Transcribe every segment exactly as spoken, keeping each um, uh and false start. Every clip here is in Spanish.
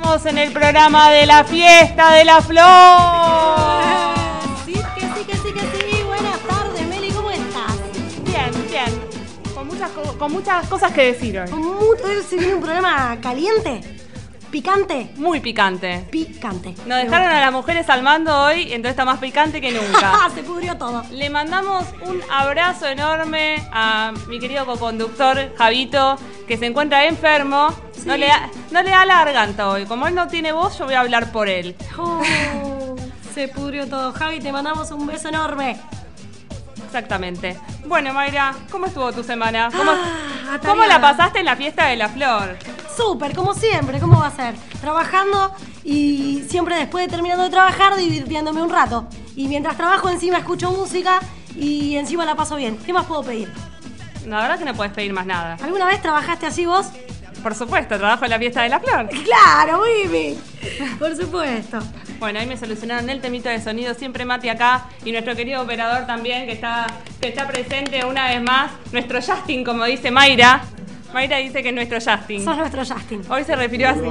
Estamos en el programa de la fiesta de la flor. Sí, que sí, que sí, que sí. Buenas tardes, Meli, ¿cómo estás? Bien, bien. Con muchas, con muchas cosas que decir hoy. Hoy se viene un programa caliente, picante. Muy picante. Picante. Nos dejaron a las mujeres al mando hoy, entonces está más picante que nunca. Se pudrió todo. Le mandamos un abrazo enorme a mi querido coconductor, Javito, que se encuentra enfermo. Sí. No, le da, no le da la garganta hoy. Como él no tiene voz, yo voy a hablar por él. Oh, se pudrió todo. Javi, te mandamos un beso enorme. Exactamente. Bueno, Mayra, ¿cómo estuvo tu semana? ¿Cómo, ah, ¿cómo la pasaste en la fiesta de la flor? Súper, como siempre. ¿Cómo va a ser? Trabajando y siempre después de terminando de trabajar, divirtiéndome un rato. Y mientras trabajo encima escucho música y encima la paso bien. ¿Qué más puedo pedir? La verdad que no puedes pedir más nada. ¿Alguna vez trabajaste así vos? Por supuesto, trabajo en la fiesta de la flor. ¡Claro, Mimi! Por supuesto. Bueno, ahí me solucionaron el temito de sonido. Siempre Mati acá y nuestro querido operador también, que está, que está presente una vez más. Nuestro Justin, como dice Mayra. Mayra dice que es nuestro Justin. Sos nuestro Justin. Hoy se refirió así.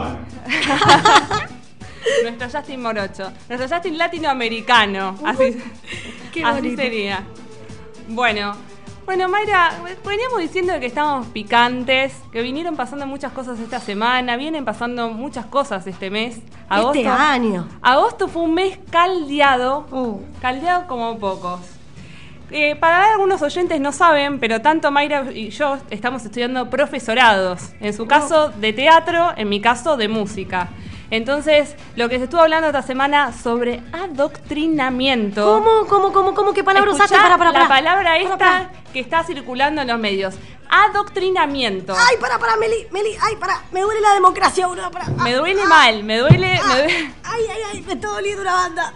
Nuestro Justin Morocho. Nuestro Justin latinoamericano. Así, Qué así bonito. sería. Bueno, bueno, Mayra, veníamos diciendo que estábamos picantes, que vinieron pasando muchas cosas esta semana, vienen pasando muchas cosas este mes. Agosto, este año. Agosto fue un mes caldeado, Uh. caldeado como pocos. Eh, para algunos oyentes no saben, pero tanto Mayra y yo estamos estudiando profesorados. En su caso de teatro, en mi caso de música. Entonces, lo que se estuvo hablando esta semana sobre adoctrinamiento. ¿Cómo, cómo, cómo, cómo? ¿Qué palabra usaste? Para, para, para. La palabra esta para, para. que está circulando en los medios. Adoctrinamiento. Ay, para, para, Meli, Meli, ay, para. Me duele la democracia, boludo, para. Me duele ah, mal, me duele, ah, me duele. Ay, ay, ay, me está doliendo una banda.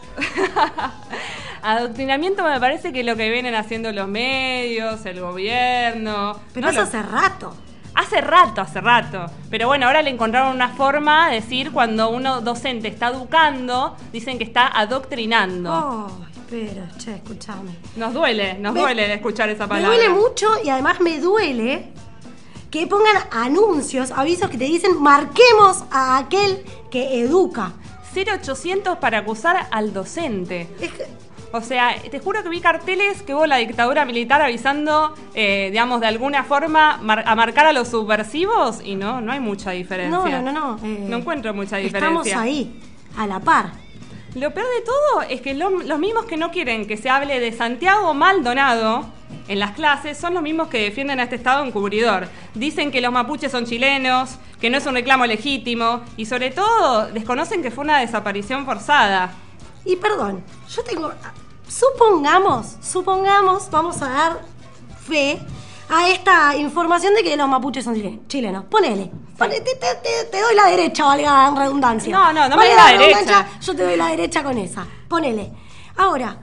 Adoctrinamiento me parece que es lo que vienen haciendo los medios, el gobierno. Pero no eso lo... hace rato. Hace rato, hace rato. Pero bueno, ahora le encontraron una forma de decir cuando uno docente está educando, dicen que está adoctrinando. Oh, pero, che, escuchame. Nos duele, nos me, duele escuchar esa palabra. Me duele mucho y además me duele que pongan anuncios, avisos que te dicen marquemos a aquel que educa. cero ochocientos para acusar al docente. Es que... O sea, te juro que vi carteles que hubo la dictadura militar avisando, eh, digamos, de alguna forma mar- a marcar a los subversivos y no, no hay mucha diferencia. No, no, no, no. Eh, no encuentro mucha diferencia. Estamos ahí, a la par. Lo peor de todo es que lo, los mismos que no quieren que se hable de Santiago Maldonado en las clases son los mismos que defienden a este Estado encubridor. Dicen que los mapuches son chilenos, que no es un reclamo legítimo y sobre todo desconocen que fue una desaparición forzada. Y perdón, yo tengo... Supongamos, supongamos, vamos a dar fe a esta información de que los mapuches son chilenos. Ponele. Ponele te, te, te, te doy la derecha, valga la redundancia. No, no, no me Valga des la derecha. Yo te doy la derecha con esa. Ponele. Ahora,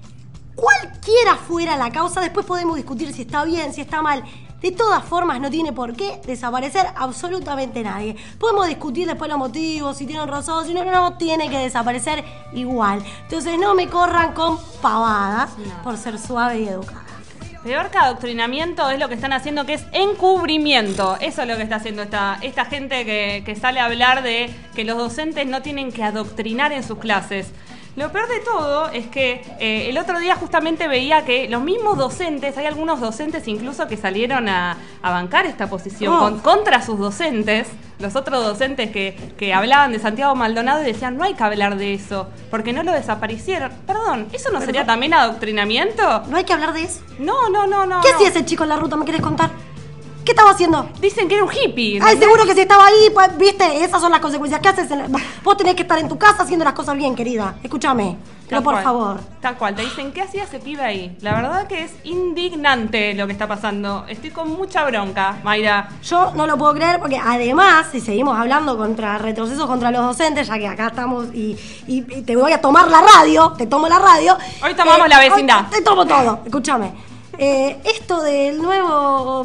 cualquiera fuera la causa, después podemos discutir si está bien, si está mal. De todas formas, no tiene por qué desaparecer absolutamente nadie. Podemos discutir después los motivos, si tienen razón, si no, no, tiene que desaparecer igual. Entonces no me corran con pavadas no. por ser suave y educada. Peor que adoctrinamiento es lo que están haciendo, que es encubrimiento. Eso es lo que está haciendo esta, esta gente que, que sale a hablar de que los docentes no tienen que adoctrinar en sus clases. Lo peor de todo es que eh, el otro día justamente veía que los mismos docentes, hay algunos docentes incluso que salieron a, a bancar esta posición oh. con, contra sus docentes, los otros docentes que, que hablaban de Santiago Maldonado y decían no hay que hablar de eso, porque no lo desaparecieron. Perdón, ¿eso no Perdón. sería también adoctrinamiento? ¿No hay que hablar de eso? No, no, no, no. ¿Qué no. hacía ese chico en la ruta? ¿Me querés contar? ¿Qué estaba haciendo? Dicen que era un hippie. Ay, seguro que si estaba ahí, pues, viste, esas son las consecuencias. ¿Qué haces? En la... Vos tenés que estar en tu casa haciendo las cosas bien, querida. Escúchame, pero por cual, favor. Tal cual, te dicen, ¿qué hacía ese pibe ahí? La verdad que es indignante lo que está pasando. Estoy con mucha bronca, Mayra. Yo no lo puedo creer porque además, si seguimos hablando contra retrocesos contra los docentes, ya que acá estamos y, y, y te voy a tomar la radio, te tomo la radio. Hoy tomamos eh, la vecindad. Hoy te tomo todo, escúchame. Eh, esto del nuevo...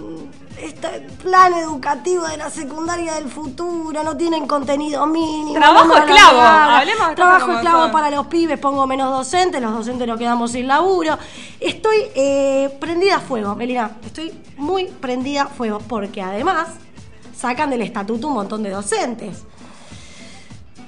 Este plan educativo de la secundaria del futuro, no tienen contenido mínimo. Trabajo no esclavo, hablemos de Trabajo como esclavo son. para los pibes, pongo menos docentes, los docentes nos quedamos sin laburo. Estoy eh, prendida a fuego, Melina, estoy muy prendida a fuego, porque además sacan del estatuto un montón de docentes.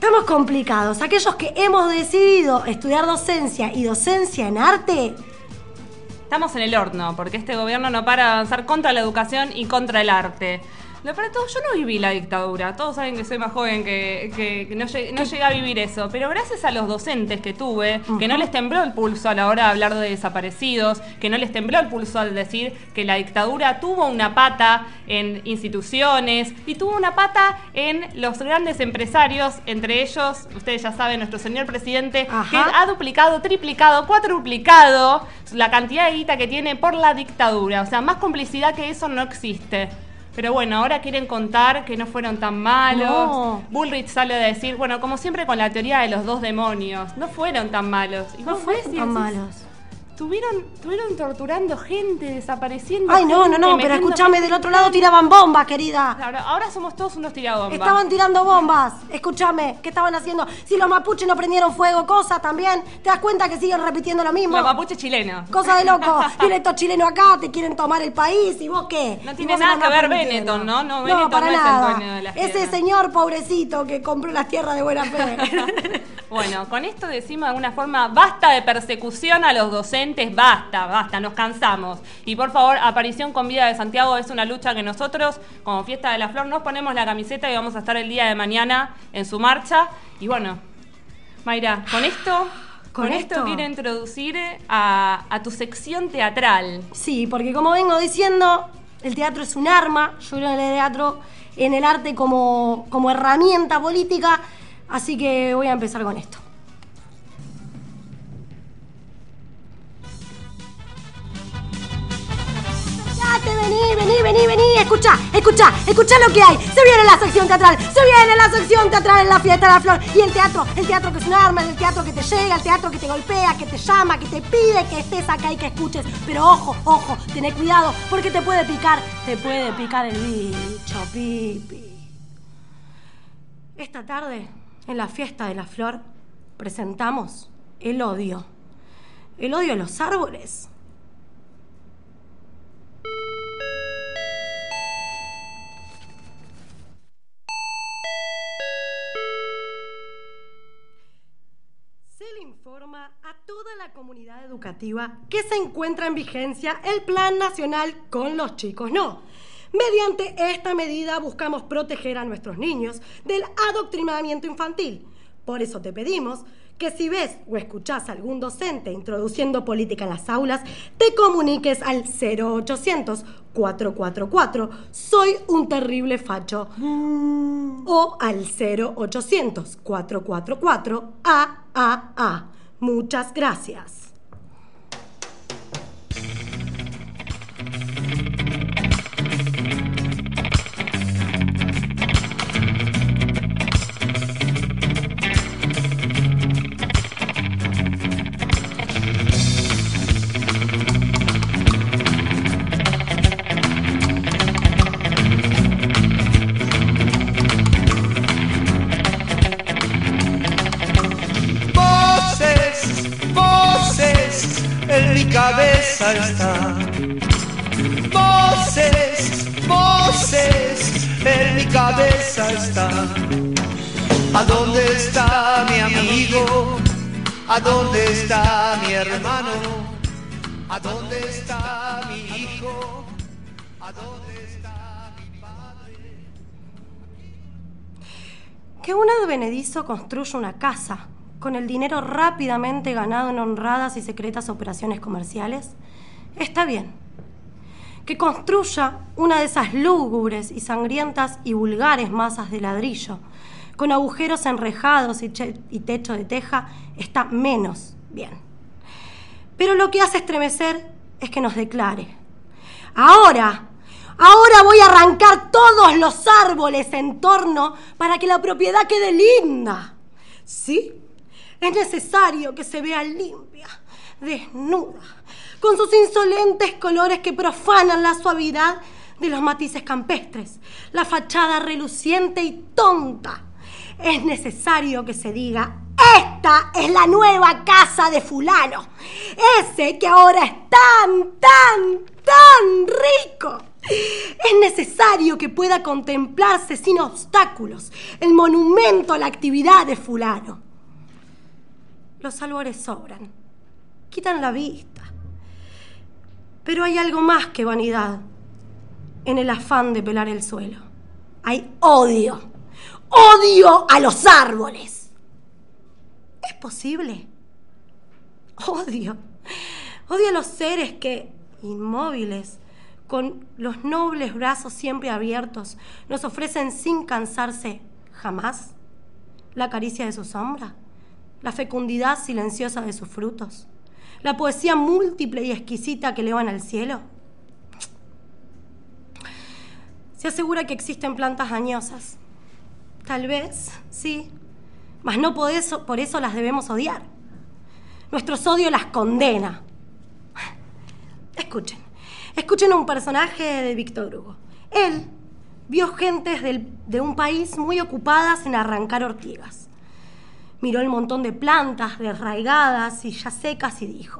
Estamos complicados. Aquellos que hemos decidido estudiar docencia y docencia en arte... Estamos en el horno, porque este gobierno no para de avanzar contra la educación y contra el arte. Lo peor de todo, yo no viví la dictadura. Todos saben que soy más joven, que, que, que no, llegué, no llegué a vivir eso. Pero gracias a los docentes que tuve, uh-huh. que no les tembló el pulso a la hora de hablar de desaparecidos, que no les tembló el pulso al decir que la dictadura tuvo una pata en instituciones y tuvo una pata en los grandes empresarios, entre ellos, ustedes ya saben, nuestro señor presidente, Ajá. que ha duplicado, triplicado, cuadruplicado la cantidad de guita que tiene por la dictadura. O sea, más complicidad que eso no existe. Pero bueno, ahora quieren contar que no fueron tan malos. No. Bullrich sale a decir, bueno, como siempre con la teoría de los dos demonios, no fueron tan malos. Y no fueron tan malos. Tuvieron, tuvieron torturando gente, desapareciendo. Ay, no, gente, no, no, pero escúchame, del otro lado tiraban bombas, querida. Ahora, ahora somos todos unos tirabombas. Estaban tirando bombas, escúchame, ¿qué estaban haciendo? Si los mapuches no prendieron fuego, cosas también, ¿te das cuenta que siguen repitiendo lo mismo? Los mapuches chilenos. Cosa de loco, vienen estos chilenos acá, te quieren tomar el país, ¿y vos qué? No tiene nada que ver Benetton, ¿no? No, Benetton no, para no nada. Es el dueño de las Ese tierras. señor pobrecito que compró las tierras de buena fe. Bueno, con esto decimos de alguna forma, basta de persecución a los docentes, basta, basta, nos cansamos. Y por favor, aparición con vida de Santiago es una lucha que nosotros, como Fiesta de la Flor, nos ponemos la camiseta y vamos a estar el día de mañana en su marcha. Y bueno, Mayra, con esto... Con, ¿Con esto, esto quiero introducir a, a tu sección teatral. Sí, porque como vengo diciendo, el teatro es un arma, yo creo en el teatro, en el arte como, como herramienta política. Así que voy a empezar con esto. ¡Date, vení, vení, vení, vení! Escucha, escucha, escucha lo que hay. Se viene la sección teatral, se viene la sección teatral en la Fiesta de la Flor. Y el teatro, el teatro que es un arma, el teatro que te llega, el teatro que te golpea, que te llama, que te pide que estés acá y que escuches. Pero ojo, ojo, tené cuidado, porque te puede picar, te puede picar el bicho, pipi. Esta tarde... en la Fiesta de la Flor presentamos el odio. El odio a los árboles. Se le informa a toda la comunidad educativa que se encuentra en vigencia el Plan Nacional con los chicos no. Mediante esta medida buscamos proteger a nuestros niños del adoctrinamiento infantil. Por eso te pedimos que si ves o escuchás a algún docente introduciendo política en las aulas, te comuniques al cero ochocientos, cuatro cuatro cuatro, soy un terrible facho. Mm. O al cero ochocientos, cuatro cuatro cuatro, A A A. Muchas gracias. Cabeza está. Voces, voces, en mi cabeza está. ¿A dónde está mi amigo? ¿A dónde está mi hermano? ¿A dónde está mi hijo? ¿A dónde está mi padre? Que un advenedizo construya una casa con el dinero rápidamente ganado en honradas y secretas operaciones comerciales, está bien. Que construya una de esas lúgubres y sangrientas y vulgares masas de ladrillo, con agujeros enrejados y, y techo de teja, está menos bien. Pero lo que hace estremecer es que nos declare: ahora, ahora voy a arrancar todos los árboles en torno para que la propiedad quede linda. ¿Sí? Es necesario que se vea limpia, desnuda, con sus insolentes colores que profanan la suavidad de los matices campestres, la fachada reluciente y tonta. Es necesario que se diga: esta es la nueva casa de fulano, ese que ahora es tan, tan, tan rico. Es necesario que pueda contemplarse sin obstáculos el monumento a la actividad de fulano. Los albores sobran, quitan la vista. Pero hay algo más que vanidad en el afán de pelar el suelo. Hay odio, odio a los árboles. ¿Es posible? Odio, odio a los seres que, inmóviles, con los nobles brazos siempre abiertos, nos ofrecen sin cansarse jamás la caricia de su sombra, la fecundidad silenciosa de sus frutos, la poesía múltiple y exquisita que elevan al cielo. Se asegura que existen plantas dañosas. Tal vez, sí, mas no por eso, por eso las debemos odiar. Nuestro odio las condena. Escuchen, escuchen a un personaje de Víctor Hugo. Él vio gentes del, de un país muy ocupadas en arrancar ortigas. Miró el montón de plantas desraigadas y ya secas y dijo: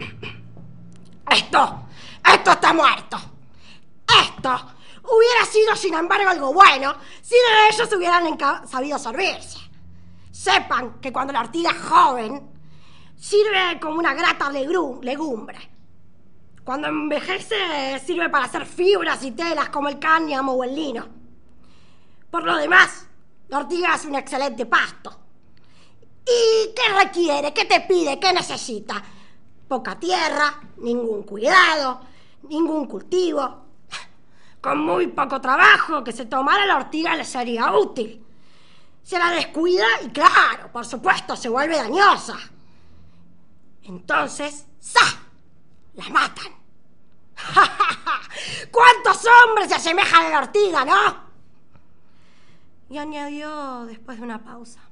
Esto, esto está muerto. Esto hubiera sido, sin embargo, algo bueno si de ellos hubieran enca- sabido servirse. Sepan que cuando la ortiga es joven, sirve como una grata legru- legumbre. Cuando envejece, sirve para hacer fibras y telas como el cáñamo o el lino. Por lo demás, la ortiga es un excelente pasto. ¿Y qué requiere? ¿Qué te pide? ¿Qué necesita? Poca tierra, ningún cuidado, ningún cultivo. Con muy poco trabajo que se tomara la ortiga le sería útil. Se la descuida y, claro, por supuesto, se vuelve dañosa. Entonces, ¡za!, la matan. ¿Cuántos hombres se asemejan a la ortiga, no? Y añadió después de una pausa: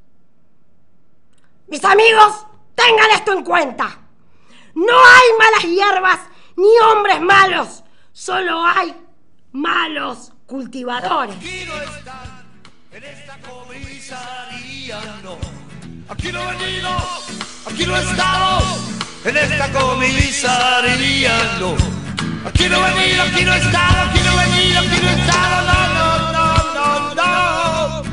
Mis amigos, tengan esto en cuenta. No hay malas hierbas ni hombres malos. Solo hay malos cultivadores. Aquí no están, en esta comisaría no. Aquí no he venido, aquí no he estado, en esta comisaría no. Aquí no he venido, aquí no he estado, aquí no he venido, aquí no he estado, no, no, no, no, no.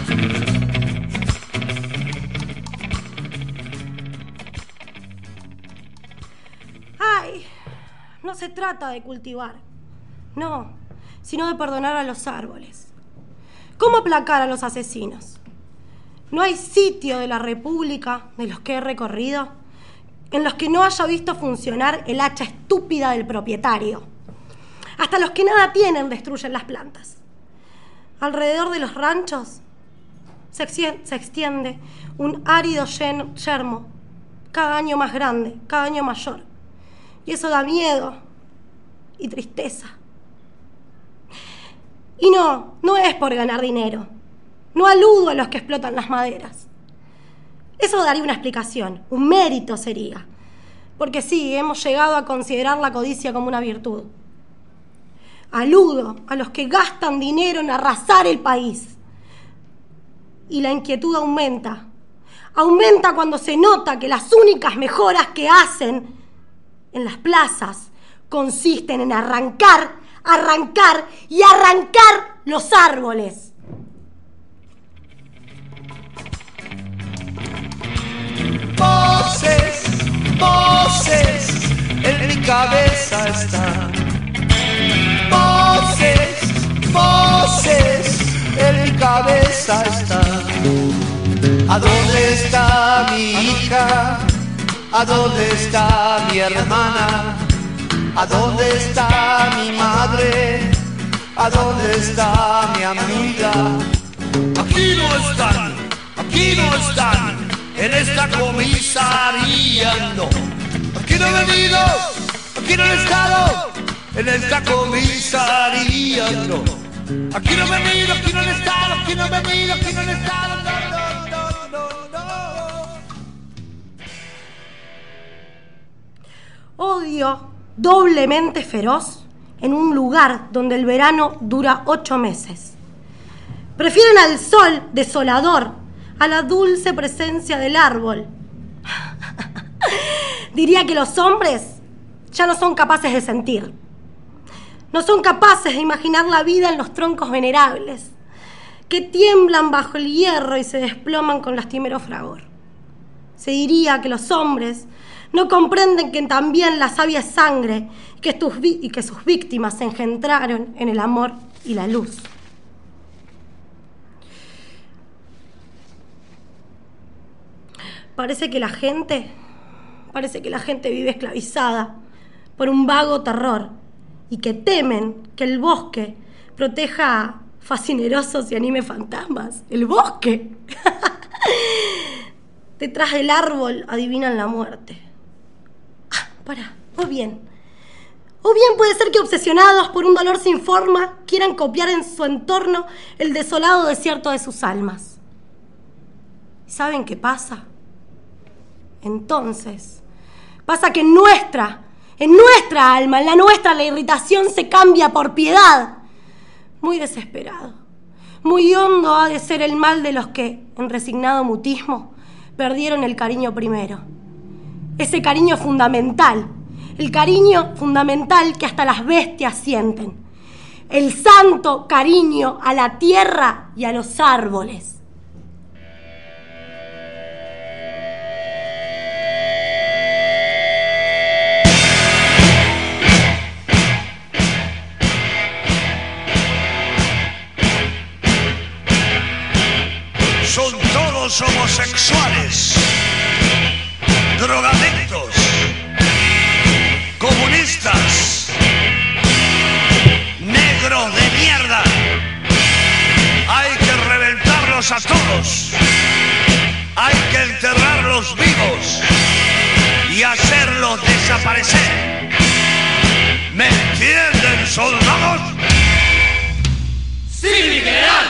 Ay, no se trata de cultivar, no, sino de perdonar a los árboles. ¿Cómo aplacar a los asesinos? No hay sitio de la República, de los que he recorrido, en los que no haya visto funcionar el hacha estúpida del propietario. Hasta los que nada tienen destruyen las plantas. Alrededor de los ranchos se extiende un árido yermo, cada año más grande, cada año mayor. Y eso da miedo y tristeza. Y no, no es por ganar dinero. No aludo a los que explotan las maderas. Eso daría una explicación, un mérito sería. Porque sí, hemos llegado a considerar la codicia como una virtud. Aludo a los que gastan dinero en arrasar el país. Y la inquietud aumenta. Aumenta cuando se nota que las únicas mejoras que hacen en las plazas consisten en arrancar, arrancar y arrancar los árboles. Voces, voces, en mi cabeza están. Voces, voces, en mi cabeza están. ¿A dónde está mi hija? ¿A dónde está mi hermana? ¿A dónde está mi madre? ¿A dónde está mi amiga? Aquí no están, aquí no están. En esta comisaría no. Aquí no he venido, aquí no he estado. En esta comisaría no. Aquí no he venido, aquí no he estado. Aquí no he venido, aquí no he estado. No, no, no, no, no. Odio doblemente feroz en un lugar donde el verano dura ocho meses. Prefieren al sol desolador a la dulce presencia del árbol. Diría que los hombres ya no son capaces de sentir. No son capaces de imaginar la vida en los troncos venerables, que tiemblan bajo el hierro y se desploman con lastimero fragor. Se diría que los hombres no comprenden que también la savia es sangre que tus y que sus víctimas se engendraron en el amor y la luz. Parece que la gente, parece que la gente vive esclavizada por un vago terror y que temen que el bosque proteja fascinerosos y anime fantasmas. ¡El bosque! Detrás del árbol adivinan la muerte. Ah, pará, o bien. O bien puede ser que obsesionados por un dolor sin forma quieran copiar en su entorno el desolado desierto de sus almas. ¿Saben qué pasa? Entonces, pasa que en nuestra, en nuestra alma, en la nuestra, la irritación se cambia por piedad. Muy desesperado, muy hondo ha de ser el mal de los que, en resignado mutismo, perdieron el cariño primero. Ese cariño fundamental, el cariño fundamental que hasta las bestias sienten. El santo cariño a la tierra y a los árboles. Son todos homosexuales, drogadictos, comunistas, negros de mierda. Hay que reventarlos a todos. Hay que enterrarlos vivos y hacerlos desaparecer. ¿Me entienden, soldados? ¡Sí, mi general!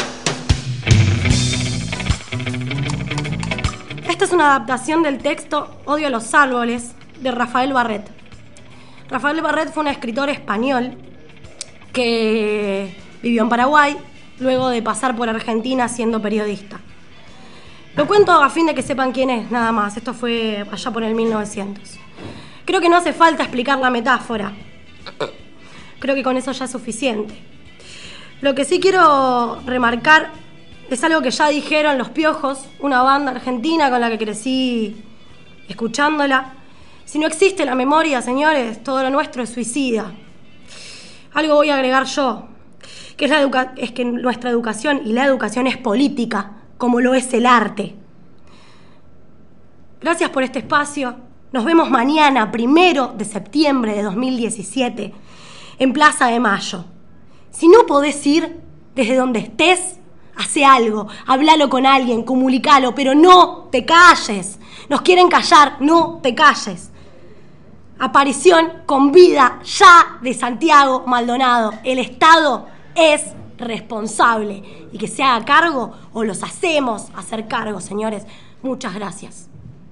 Esta es una adaptación del texto Odio a los árboles de Rafael Barret. Rafael Barret fue un escritor español que vivió en Paraguay luego de pasar por Argentina siendo periodista. Lo cuento a fin de que sepan quién es, nada más. Esto fue allá por el mil novecientos. Creo que no hace falta explicar la metáfora. Creo que con eso ya es suficiente. Lo que sí quiero remarcar es algo que ya dijeron Los Piojos, una banda argentina con la que crecí escuchándola. Si no existe la memoria, señores, todo lo nuestro es suicida. Algo voy a agregar yo, que es, la educa- es que nuestra educación y la educación es política, como lo es el arte. Gracias por este espacio. Nos vemos mañana, primero de septiembre de dos mil diecisiete, en Plaza de Mayo. Si no podés ir desde donde estés, hace algo, hablalo con alguien, comunicalo, pero no te calles. Nos quieren callar, no te calles. Aparición con vida ya de Santiago Maldonado. El Estado es responsable y que se haga cargo o los hacemos hacer cargo, señores. Muchas gracias.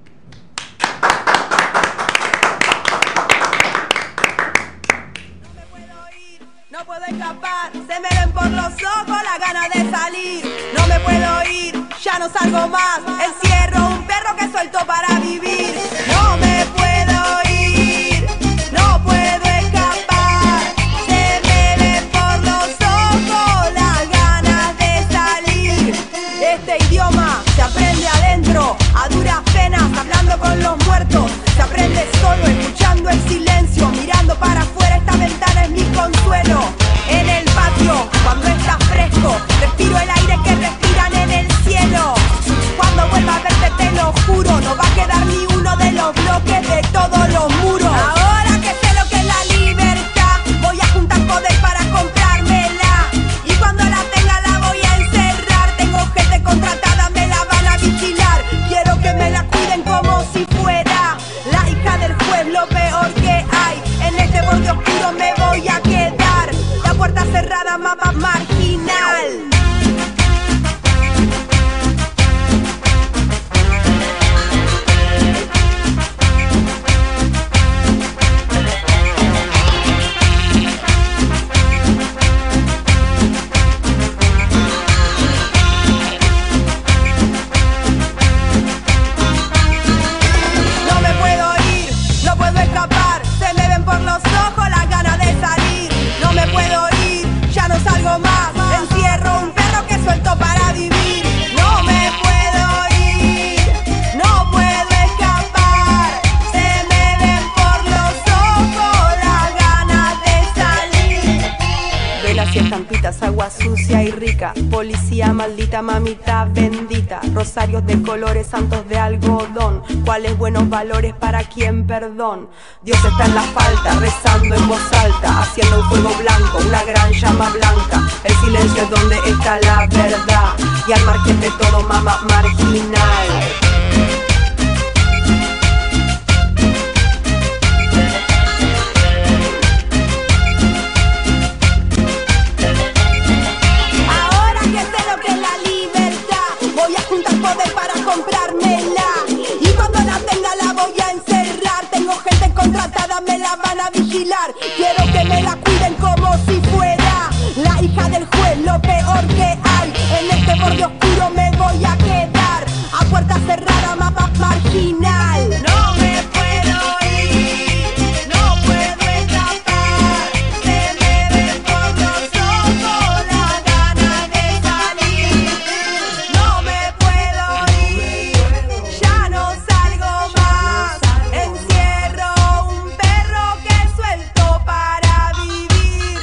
No puedo escapar, se me ven por los ojos las ganas de salir. No me puedo ir, ya no salgo más. Encierro un perro que suelto para vivir. No me puedo ir, no puedo escapar. Se me ven por los ojos las ganas de salir. Este idioma se aprende adentro, a duras penas, hablando con los muertos. Se aprende solo, escuchando el silencio, mirando para afuera, esta ventana es mi consuelo. En el patio, cuando está fresco, respiro el aire que respiran en el cielo. Cuando vuelva a verte te lo juro, no va a quedar ni uno de los bloques de todos los muros. Ahora que sé lo que es la libertad, voy a juntar poder para comprármela. Y cuando la tenga la voy a encerrar. Tengo gente contratada, me la van a vigilar. Quiero que me la cuiden como si fuera la hija del juez, lo peor que hay. En este borde oscuro me voy a quedar. La puerta cerrada, mapa marginal. No me puedo ir, no puedo escapar. Se me ven por los ojos las ganas de salir. No benditas, agua sucia y rica, policía maldita, mamita bendita, rosarios de colores, santos de algodón, cuáles buenos valores para quien perdón. Dios está en la falta, rezando en voz alta, haciendo un fuego blanco, una gran llama blanca. El silencio es donde está la verdad, y al margen de todo, mama marginal. Poder para comprármela, y cuando la tenga la voy a encerrar. Tengo gente contratada, me la van a vigilar. Quiero que me la cuiden como si fuera la hija del juez, lo peor que hay. En este borde oscuro me voy a quedar a puerta cerrada, mapa marginal. No me puedo ir, no puedo escapar. Se me ven por los ojos la gana de salir. No me ya no salgo más, encierro un perro que suelto para vivir.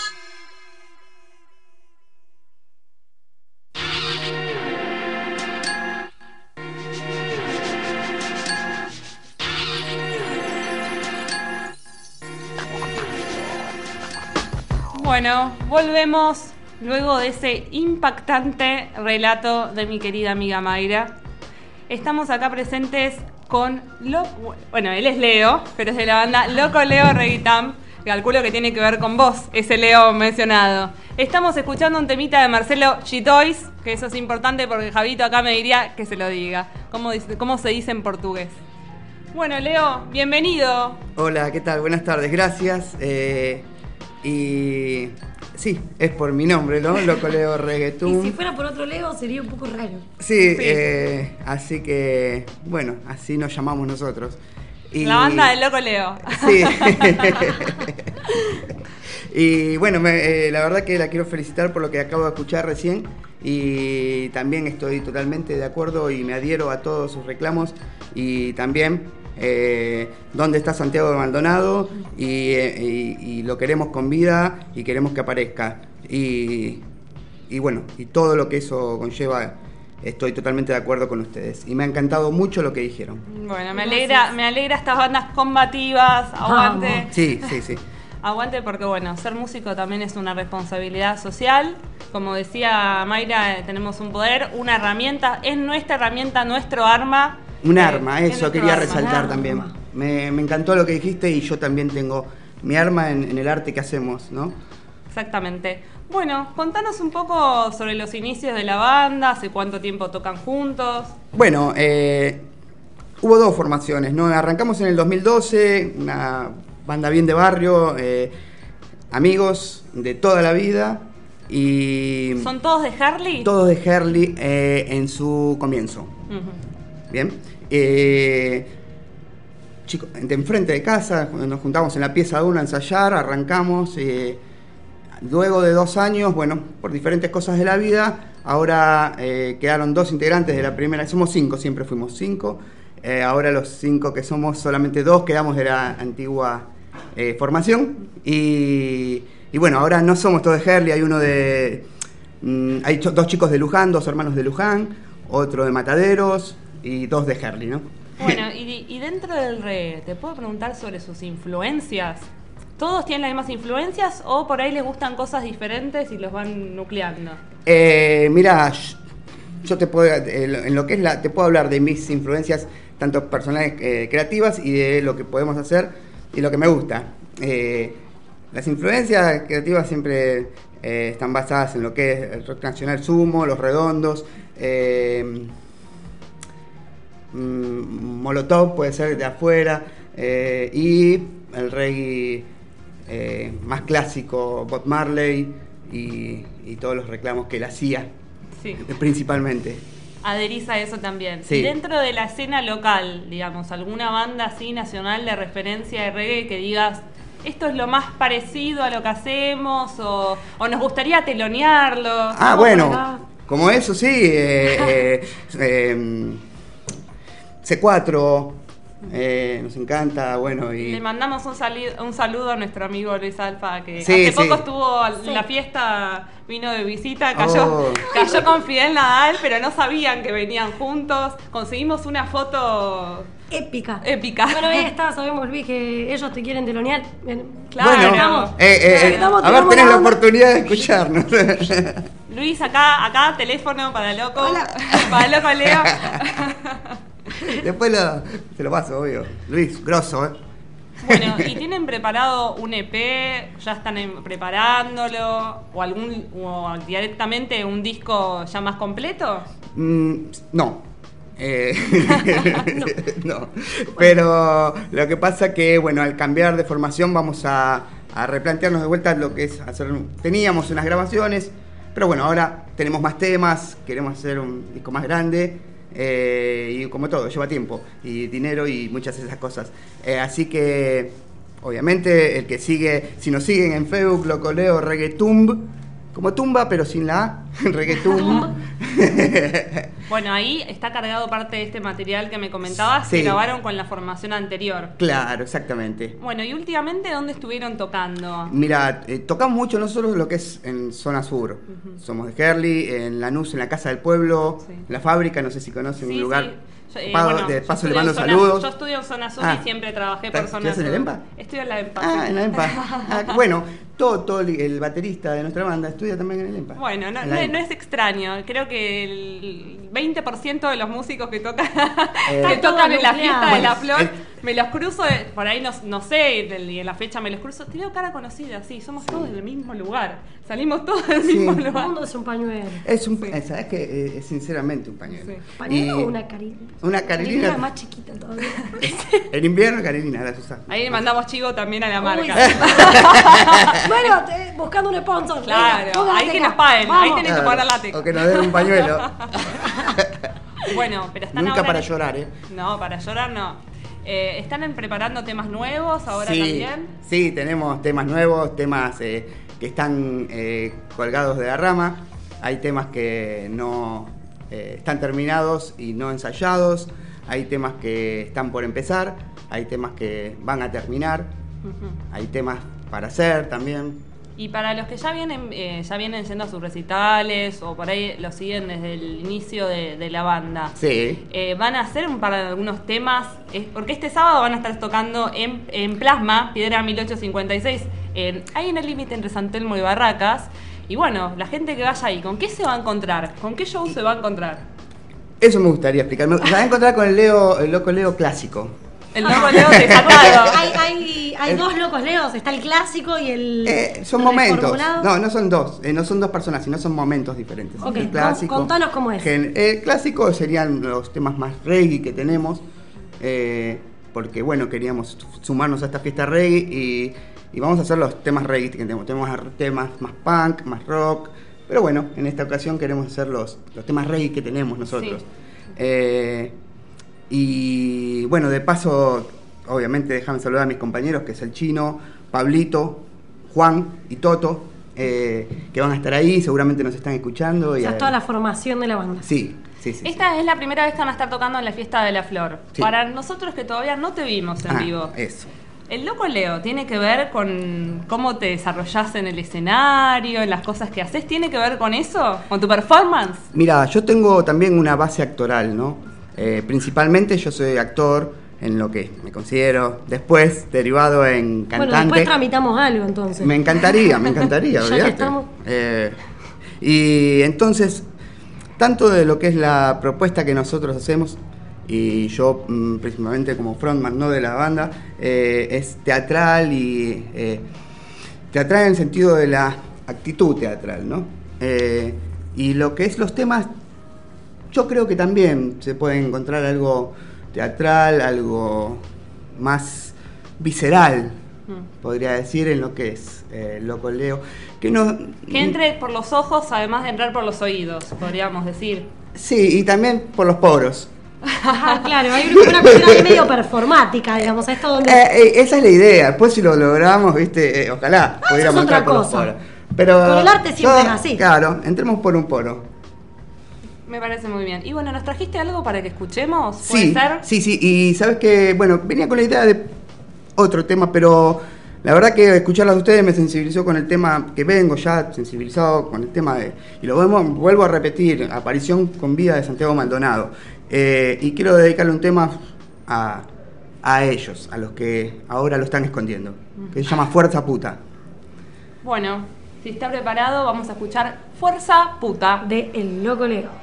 Bueno, volvemos luego de ese impactante relato de mi querida amiga Mayra. Estamos acá presentes con Lo... Bueno, él es Leo, pero es de la banda Loco Leo Reggaeton. Calculo que tiene que ver con vos, ese Leo mencionado. Estamos escuchando un temita de Marcelo G-Toys, que eso es importante porque Javito acá me diría que se lo diga. ¿Cómo, dice, cómo se dice en portugués? Bueno, Leo, bienvenido. Hola, ¿qué tal? Buenas tardes, gracias. Eh, y... Sí, es por mi nombre, ¿no? Loco Leo Reggaeton. Y si fuera por otro Leo sería un poco raro. Sí, sí. Eh, así que, bueno, así nos llamamos nosotros. Y... La banda de Loco Leo. Sí. Y bueno, me, eh, la verdad que la quiero felicitar por lo que acabo de escuchar recién. Y también estoy totalmente de acuerdo y me adhiero a todos sus reclamos. Y también... Eh, ¿dónde está Santiago de Maldonado? Y, eh, y, y lo queremos con vida y queremos que aparezca. Y, y bueno, y todo lo que eso conlleva, estoy totalmente de acuerdo con ustedes. Y me ha encantado mucho lo que dijeron. Bueno, me alegra, me alegra estas bandas combativas, aguante. Vamos. Sí, sí, sí. Aguante porque, bueno, ser músico también es una responsabilidad social. Como decía Mayra, tenemos un poder, una herramienta, es nuestra herramienta, nuestro arma. Un eh, arma, eso quería arma. resaltar arma. también. Me, me encantó lo que dijiste y yo también tengo mi arma en, en el arte que hacemos, ¿no? Exactamente. Bueno, contanos un poco sobre los inicios de la banda, hace cuánto tiempo tocan juntos. Bueno, eh, hubo dos formaciones, ¿no? Arrancamos en el dos mil doce, una banda bien de barrio, eh, amigos de toda la vida y... ¿Son todos de Herli? Todos de Herli eh, en su comienzo. Uh-huh. Bien. Eh, chicos, de enfrente de casa, nos juntamos en la pieza de uno a ensayar, arrancamos. Eh, luego de dos años, bueno, por diferentes cosas de la vida, ahora eh, quedaron dos integrantes de la primera. Somos cinco, siempre fuimos cinco. Eh, ahora los cinco que somos, solamente dos quedamos de la antigua eh, formación. Y, y bueno, ahora no somos todos de Herli, hay uno de... Mm, hay ch- dos chicos de Luján, dos hermanos de Luján, otro de Mataderos y dos de Herli, ¿no? Bueno, y, y dentro del reggae, ¿te puedo preguntar sobre sus influencias? ¿Todos tienen las mismas influencias o por ahí les gustan cosas diferentes y los van nucleando? Eh, mira, yo te puedo, en lo que es la, te puedo hablar de mis influencias, tanto personales, eh, creativas, y de lo que podemos hacer y lo que me gusta. Eh, las influencias creativas siempre eh, están basadas en lo que es el rock nacional sumo, Los Redondos, eh, Molotov puede ser de afuera, eh, y el reggae eh, más clásico, Bob Marley y, y todos los reclamos que él hacía, Sí. principalmente. Adherís a eso también. Sí. Y dentro de la escena local, digamos, alguna banda así nacional de referencia de reggae que digas, esto es lo más parecido a lo que hacemos, o, o nos gustaría telonearlo. Ah, bueno, como eso sí, eh, eh, eh, C cuatro, Eh, nos encanta, bueno, y... Le mandamos un, sali- un saludo a nuestro amigo Luis Alfa, que Sí, hace poco sí. estuvo en Sí. la fiesta, vino de visita, cayó, Oh. cayó con Fidel Nadal, pero no sabían que venían juntos. Conseguimos una foto Épica. épica. Bueno, ahí está, sabemos, Luis, que ellos te quieren telonear. Bien. Claro. Bueno, Estamos- eh, eh, eh, estamos a ver, tirando tenés la la onda. oportunidad de escucharnos. Luis, acá, acá, teléfono para loco. Hola. Para loco Leo. Después lo, te lo paso, obvio. Luis, grosso, ¿eh? Bueno, ¿y tienen preparado un E P? ¿Ya están en- preparándolo? ¿O algún o directamente un disco ya más completo? Mm, no. Eh, no. Pero lo que pasa que, bueno, al cambiar de formación vamos a, a replantearnos de vuelta lo que es hacer... un- Teníamos unas grabaciones, pero bueno, ahora tenemos más temas, queremos hacer un disco más grande. Eh, y como todo, lleva tiempo y dinero y muchas de esas cosas. Eh, así que, obviamente, el que sigue, si nos siguen en Facebook, Loco Leo Reggaetumb, como tumba, pero sin la A, Reggaetumb. Bueno, ahí está cargado parte de este material que me comentabas, Sí. que grabaron con la formación anterior. Claro, exactamente. Bueno, y últimamente, ¿dónde estuvieron tocando? Mira, eh, tocamos mucho nosotros lo que es en zona sur. Somos de Herli, en Lanús, en la Casa del Pueblo, Sí. en la fábrica, no sé si conocen Sí, un lugar. sí. Yo, eh, Pa- bueno, de yo paso le estudio mando en zona- saludos. Yo estudio en zona sur Ah. y siempre trabajé por zona ¿Estudias sur. en el EMPA? Estudio en la EMPA. Ah, sí. en la EMPA. Ah, bueno, todo, todo el, el baterista de nuestra banda estudia también en el EMPA. Bueno, no, En la no- EMPA. no es extraño. Creo que el veinte por ciento de los músicos que tocan, Eh, que Está tocan todo en la nucleado. fiesta de Bueno, la flor, el- me los cruzo, de- por ahí no, no sé, del- y en la fecha me los cruzo. Te veo cara conocida, sí, somos todos del mismo lugar. Salimos todos del Sí. mismo El lugar. mundo es un pañuelo. Es un, Sí. eh, ¿sabes qué? Es sinceramente un pañuelo. Sí. ¿Pañuelo Y o una carilina? Una carilina. más chiquita todavía. En invierno, Carilina, las usas. Ahí le mandamos chivo también a la Uy, marca. sí. Bueno, te- buscando un sponsor. Claro, Venga, ponga la ahí que teca. nos paguen, ahí Vamos. tenés que pagar la teca. O que nos den un pañuelo. Bueno, pero están Nunca ahora para en- llorar, ¿eh? No, para llorar no. Eh, ¿Están en- preparando temas nuevos ahora sí, también? Sí, tenemos temas nuevos, temas eh, que están eh, colgados de la rama. Hay temas que no eh, están terminados y no ensayados. Hay temas que están por empezar. Hay temas que van a terminar. Ujú. Hay temas para hacer también. Y para los que ya vienen eh, ya vienen yendo a sus recitales o por ahí lo siguen desde el inicio de, de la banda, Sí. eh, van a hacer un par de algunos temas, eh, porque este sábado van a estar tocando en, en Plasma, Piedra mil ochocientos cincuenta y seis, en, ahí en el límite entre San Telmo y Barracas. Y bueno, la gente que vaya ahí, ¿con qué se va a encontrar? ¿Con qué show se va a encontrar? Eso me gustaría explicar. Me, se va a encontrar con el Leo, el loco Leo clásico. El loco Leo desatado. Hay, hay, hay dos locos leos, está el clásico y el. Eh, son el momentos. reformulado. No, no son dos. eh, no son dos personas, sino son momentos diferentes. Ok, el clásico. con- contanos cómo es. gen- El clásico serían los temas más reggae que tenemos. eh, porque, bueno, queríamos sumarnos a esta fiesta reggae y, y vamos a hacer los temas reggae que tenemos. Tenemos temas más punk, más rock. Pero bueno, en esta ocasión queremos hacer los, los temas reggae que tenemos nosotros. Sí. Eh, y bueno, de paso, obviamente déjame saludar a mis compañeros, que es el Chino, Pablito, Juan y Toto, eh, que van a estar ahí, seguramente nos están escuchando. O y sea, a- es toda la formación de la banda. Sí, sí, sí. Esta es la primera vez que van a estar tocando en la Fiesta de la Flor. Sí. Para nosotros que todavía no te vimos en Ah, vivo. eso. El loco Leo tiene que ver con cómo te desarrollás en el escenario, en las cosas que haces. ¿Tiene que ver con eso? ¿Con tu performance? Mira, yo tengo también una base actoral, ¿no? Eh, principalmente yo soy actor en lo que me considero, después derivado en Bueno, cantante. después tramitamos algo entonces. Me encantaría, me encantaría, Ya que olvídate. estamos. Eh, y entonces, tanto de lo que es la propuesta que nosotros hacemos, y yo mm, principalmente como frontman, no de la banda, eh, es teatral y eh, teatral en el sentido de la actitud teatral, ¿no? Eh, y lo que es los temas, yo creo que también se puede encontrar algo teatral, algo más visceral, Mm. podría decir, en lo que es eh, Loco Leo. Que no. Que entre por los ojos, además de entrar por los oídos, podríamos decir. Sí, y también por los poros. Ajá, claro, hay una cuestión ahí medio performática, digamos, esto donde. Eh, eh, esa es la idea. Después, si lo logramos, viste, eh, ojalá Ah, pudiéramos eso es entrar otra por los cosa. poros. Pero Con el arte siempre yo- es así. Claro, entremos por un poro. Me parece muy bien. Y bueno, ¿nos trajiste algo para que escuchemos? ¿Puede Sí, ser? sí, sí. Y sabes que, bueno, venía con la idea de otro tema, pero la verdad que escucharlas de ustedes me sensibilizó con el tema que vengo ya sensibilizado con el tema de, y lo vuelvo, vuelvo a repetir, Aparición con vida de Santiago Maldonado. Eh, y quiero dedicarle un tema a, a ellos, a los que ahora lo están escondiendo, que se llama Fuerza Puta. Bueno, si está preparado, vamos a escuchar Fuerza Puta De El Loco Leo.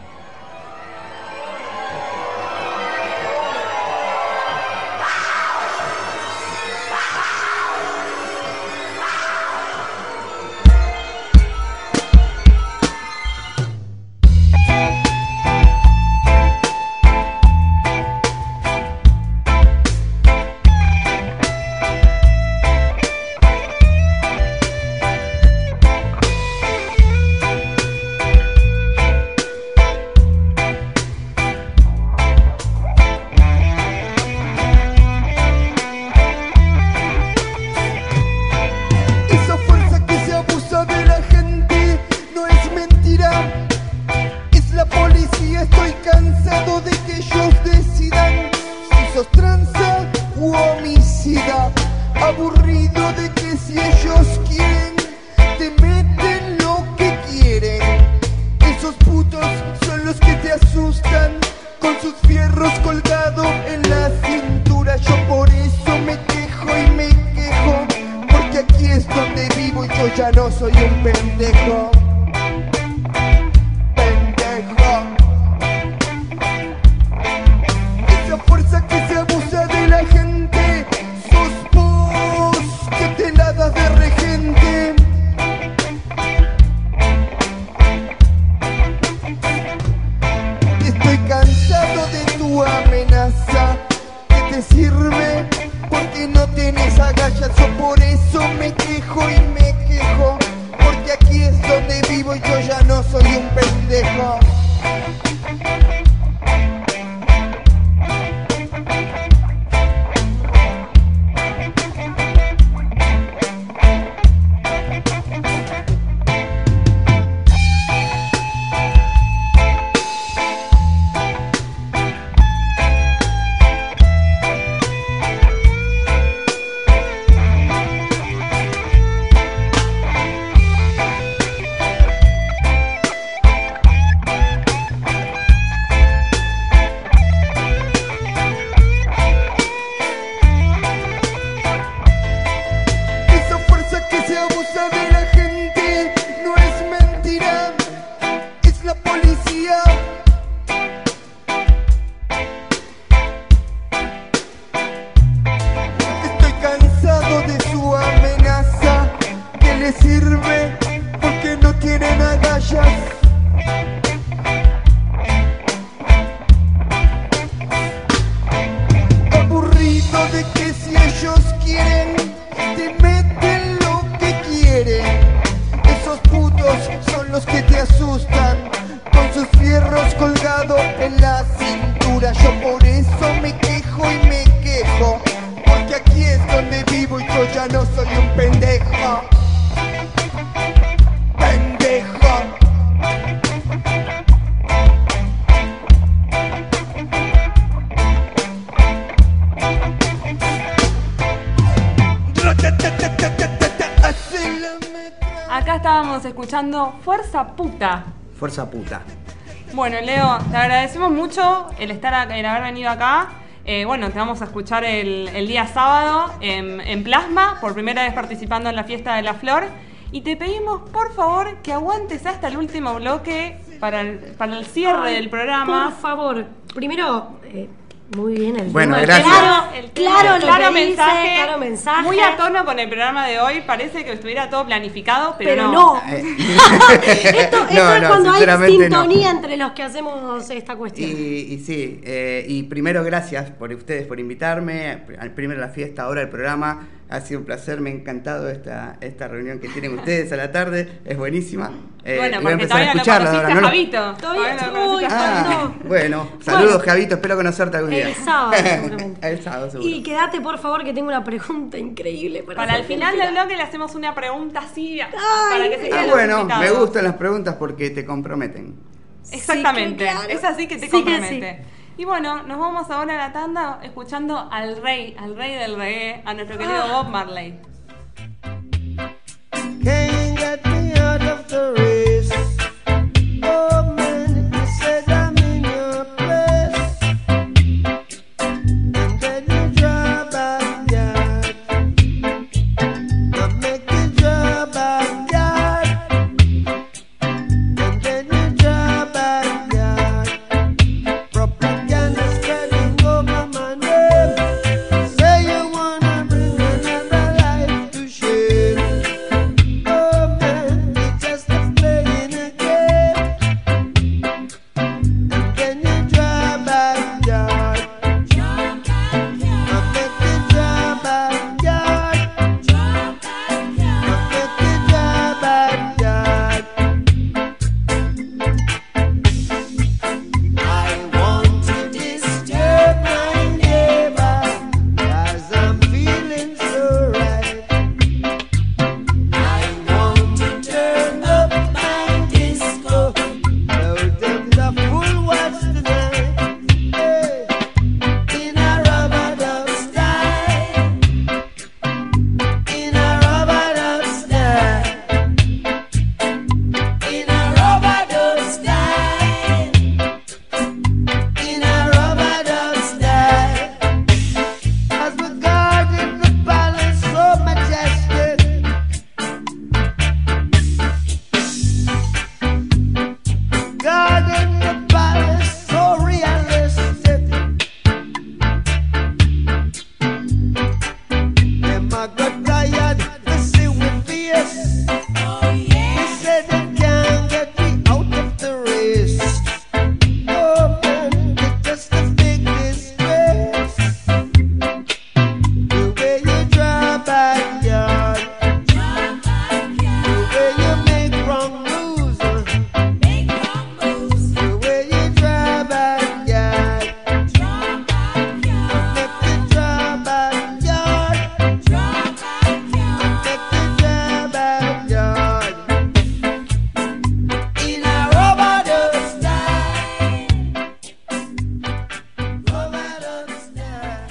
Aburrido de que si ellos quieren te meten lo que quieren. Esos putos son los que te asustan con sus fierros colgados en la cintura. Yo por eso me quejo y me quejo, porque aquí es donde vivo y yo ya no soy un pendejo. Pendejo. Esa fuerza que se abusa de la gente, sos vos que te la das de regente. Estoy cansado de tu amenaza, que te sirve porque no tienes agallas. Yo por eso me quejo y me quejo, porque aquí es donde vivo y yo ya no soy un pendejo. Acá estábamos escuchando Fuerza Puta. Fuerza Puta. Bueno, Leo, te agradecemos mucho el estar el haber venido acá. Eh, bueno, te vamos a escuchar el, el día sábado en, en Plasma, por primera vez participando en la Fiesta de la Flor. Y te pedimos, por favor, que aguantes hasta el último bloque para el, para el cierre Ay, del programa. Por favor, primero... Eh... Muy bien, el bueno, tema. gracias. Claro, el claro, claro, lo que mensaje, dice, claro mensaje. Muy a tono con el programa de hoy. Parece que estuviera todo planificado, pero, pero no. no. esto esto no, es no, cuando hay sintonía no. entre los que hacemos esta cuestión. Y, y sí, eh, y primero gracias por ustedes por invitarme. Primero la fiesta, ahora el programa. Ha sido un placer, me ha encantado esta, esta reunión que tienen ustedes a la tarde. Es buenísima. Eh, bueno, voy a porque empezar a todavía escucharla no ahora, conociste ¿no? a Javito. Todavía Todavía no conociste a ah, Javito. Bueno, saludos bueno, Javito, espero conocerte algún día. El sábado, seguramente. El sábado, seguro. Y quédate, por favor, que tengo una pregunta increíble para Para el final del bloque le hacemos una pregunta así, Ay, para que se quede Ah, los bueno, invitados. me gustan las preguntas porque te comprometen. Exactamente, Sí, claro. es así que te Sí que compromete. Y bueno, nos vamos ahora a la tanda escuchando al rey, al rey del reggae, a nuestro querido Ah. Bob Marley. Can't get me out of the race. Oh man, you said I'm in your place, and then you draw back yard. I make you draw back yard, and then you draw back yard. Propaganda spreading over my name. Say you wanna bring another life to shame. Oh man, it's just a playing a game, and then you draw back yard. I make you draw back yard. I make you draw back yard. I want to disturb my neighbor, 'cause I'm feeling so right. I want to turn up my disco, blow them the full watch tonight, hey, in a rubber dub style, in a rubber dub style, in a rubber dub style, in a rubber dub style. As we guard in the palace so majestic, guard in the palace so realistic. Them a got tired, they see we fierce. They say they can't get me out of the race. Oh man, it's just a big disgrace. The way you draw back yard, the way you make wrong moves, uh, the way you draw back yard, make you draw back yard, make you draw back yard, in a rubber dub style, rubber dub style.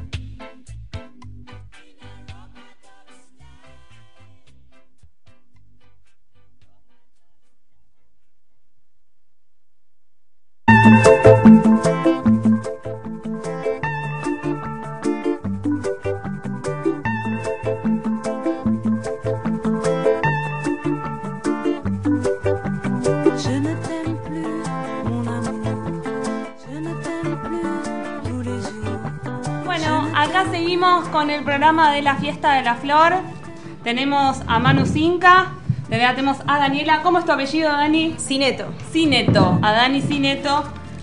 Je ne t'aime plus, mon amour. Je ne t'aime plus tous les jours. Bueno, acá seguimos con el programa de la Fiesta de la Flor. Tenemos a Manu Cinca, tenemos a Daniela. ¿Cómo es tu apellido, Dani? Cineto. Cineto, a Dani Cineto.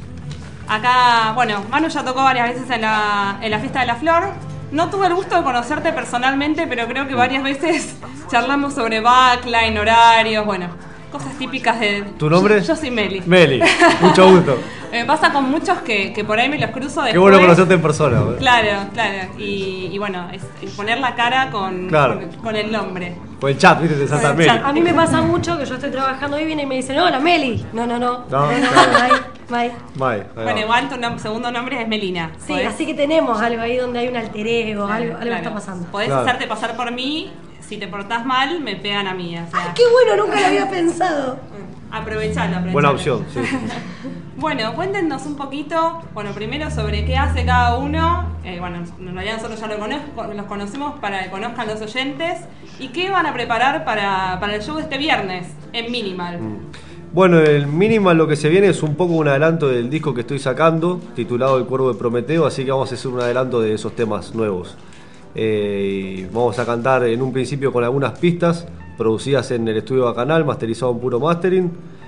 Acá, bueno, Manu ya tocó varias veces en la, en la Fiesta de la Flor. No tuve el gusto de conocerte personalmente, pero creo que varias veces charlamos sobre backline, horarios, bueno, cosas típicas de... ¿Tu nombre? Yo, yo soy Meli. Meli, mucho gusto. Me pasa con muchos que, que por ahí me los cruzo después. Qué bueno conocerte en persona. ¿Verdad? Claro, claro. Y, y bueno, es, es poner la cara con, Claro. con, con el nombre. Por el chat, viste, te salta el Meli. chat. A mí me pasa mucho que yo estoy trabajando y viene y me dicen, hola Meli. No, no, no. No, no, no, claro. May, May. May, ahí va. Bueno, igual tu nom- segundo nombre es Melina. Sí, ¿Podés? así que tenemos algo ahí donde hay un alter ego, Claro, algo, algo claro. está pasando. Podés Claro. hacerte pasar por mí. Si te portás mal, me pegan a mí. O sea, Ay, qué bueno, nunca lo había pensado. aprovechalo, aprovechalo. Buena opción, sí. Bueno, cuéntenos un poquito, bueno, primero sobre qué hace cada uno. Eh, bueno, en realidad nosotros ya lo conozco, los conocemos para que conozcan los oyentes. ¿Y qué van a preparar para, para el show de este viernes en Minimal? Bueno, el Minimal lo que se viene es un poco un adelanto del disco que estoy sacando, titulado El Cuervo de Prometeo, así que vamos a hacer un adelanto de esos temas nuevos. Eh, y vamos a cantar en un principio con algunas pistas producidas en el estudio Bacanal, masterizado en puro mastering,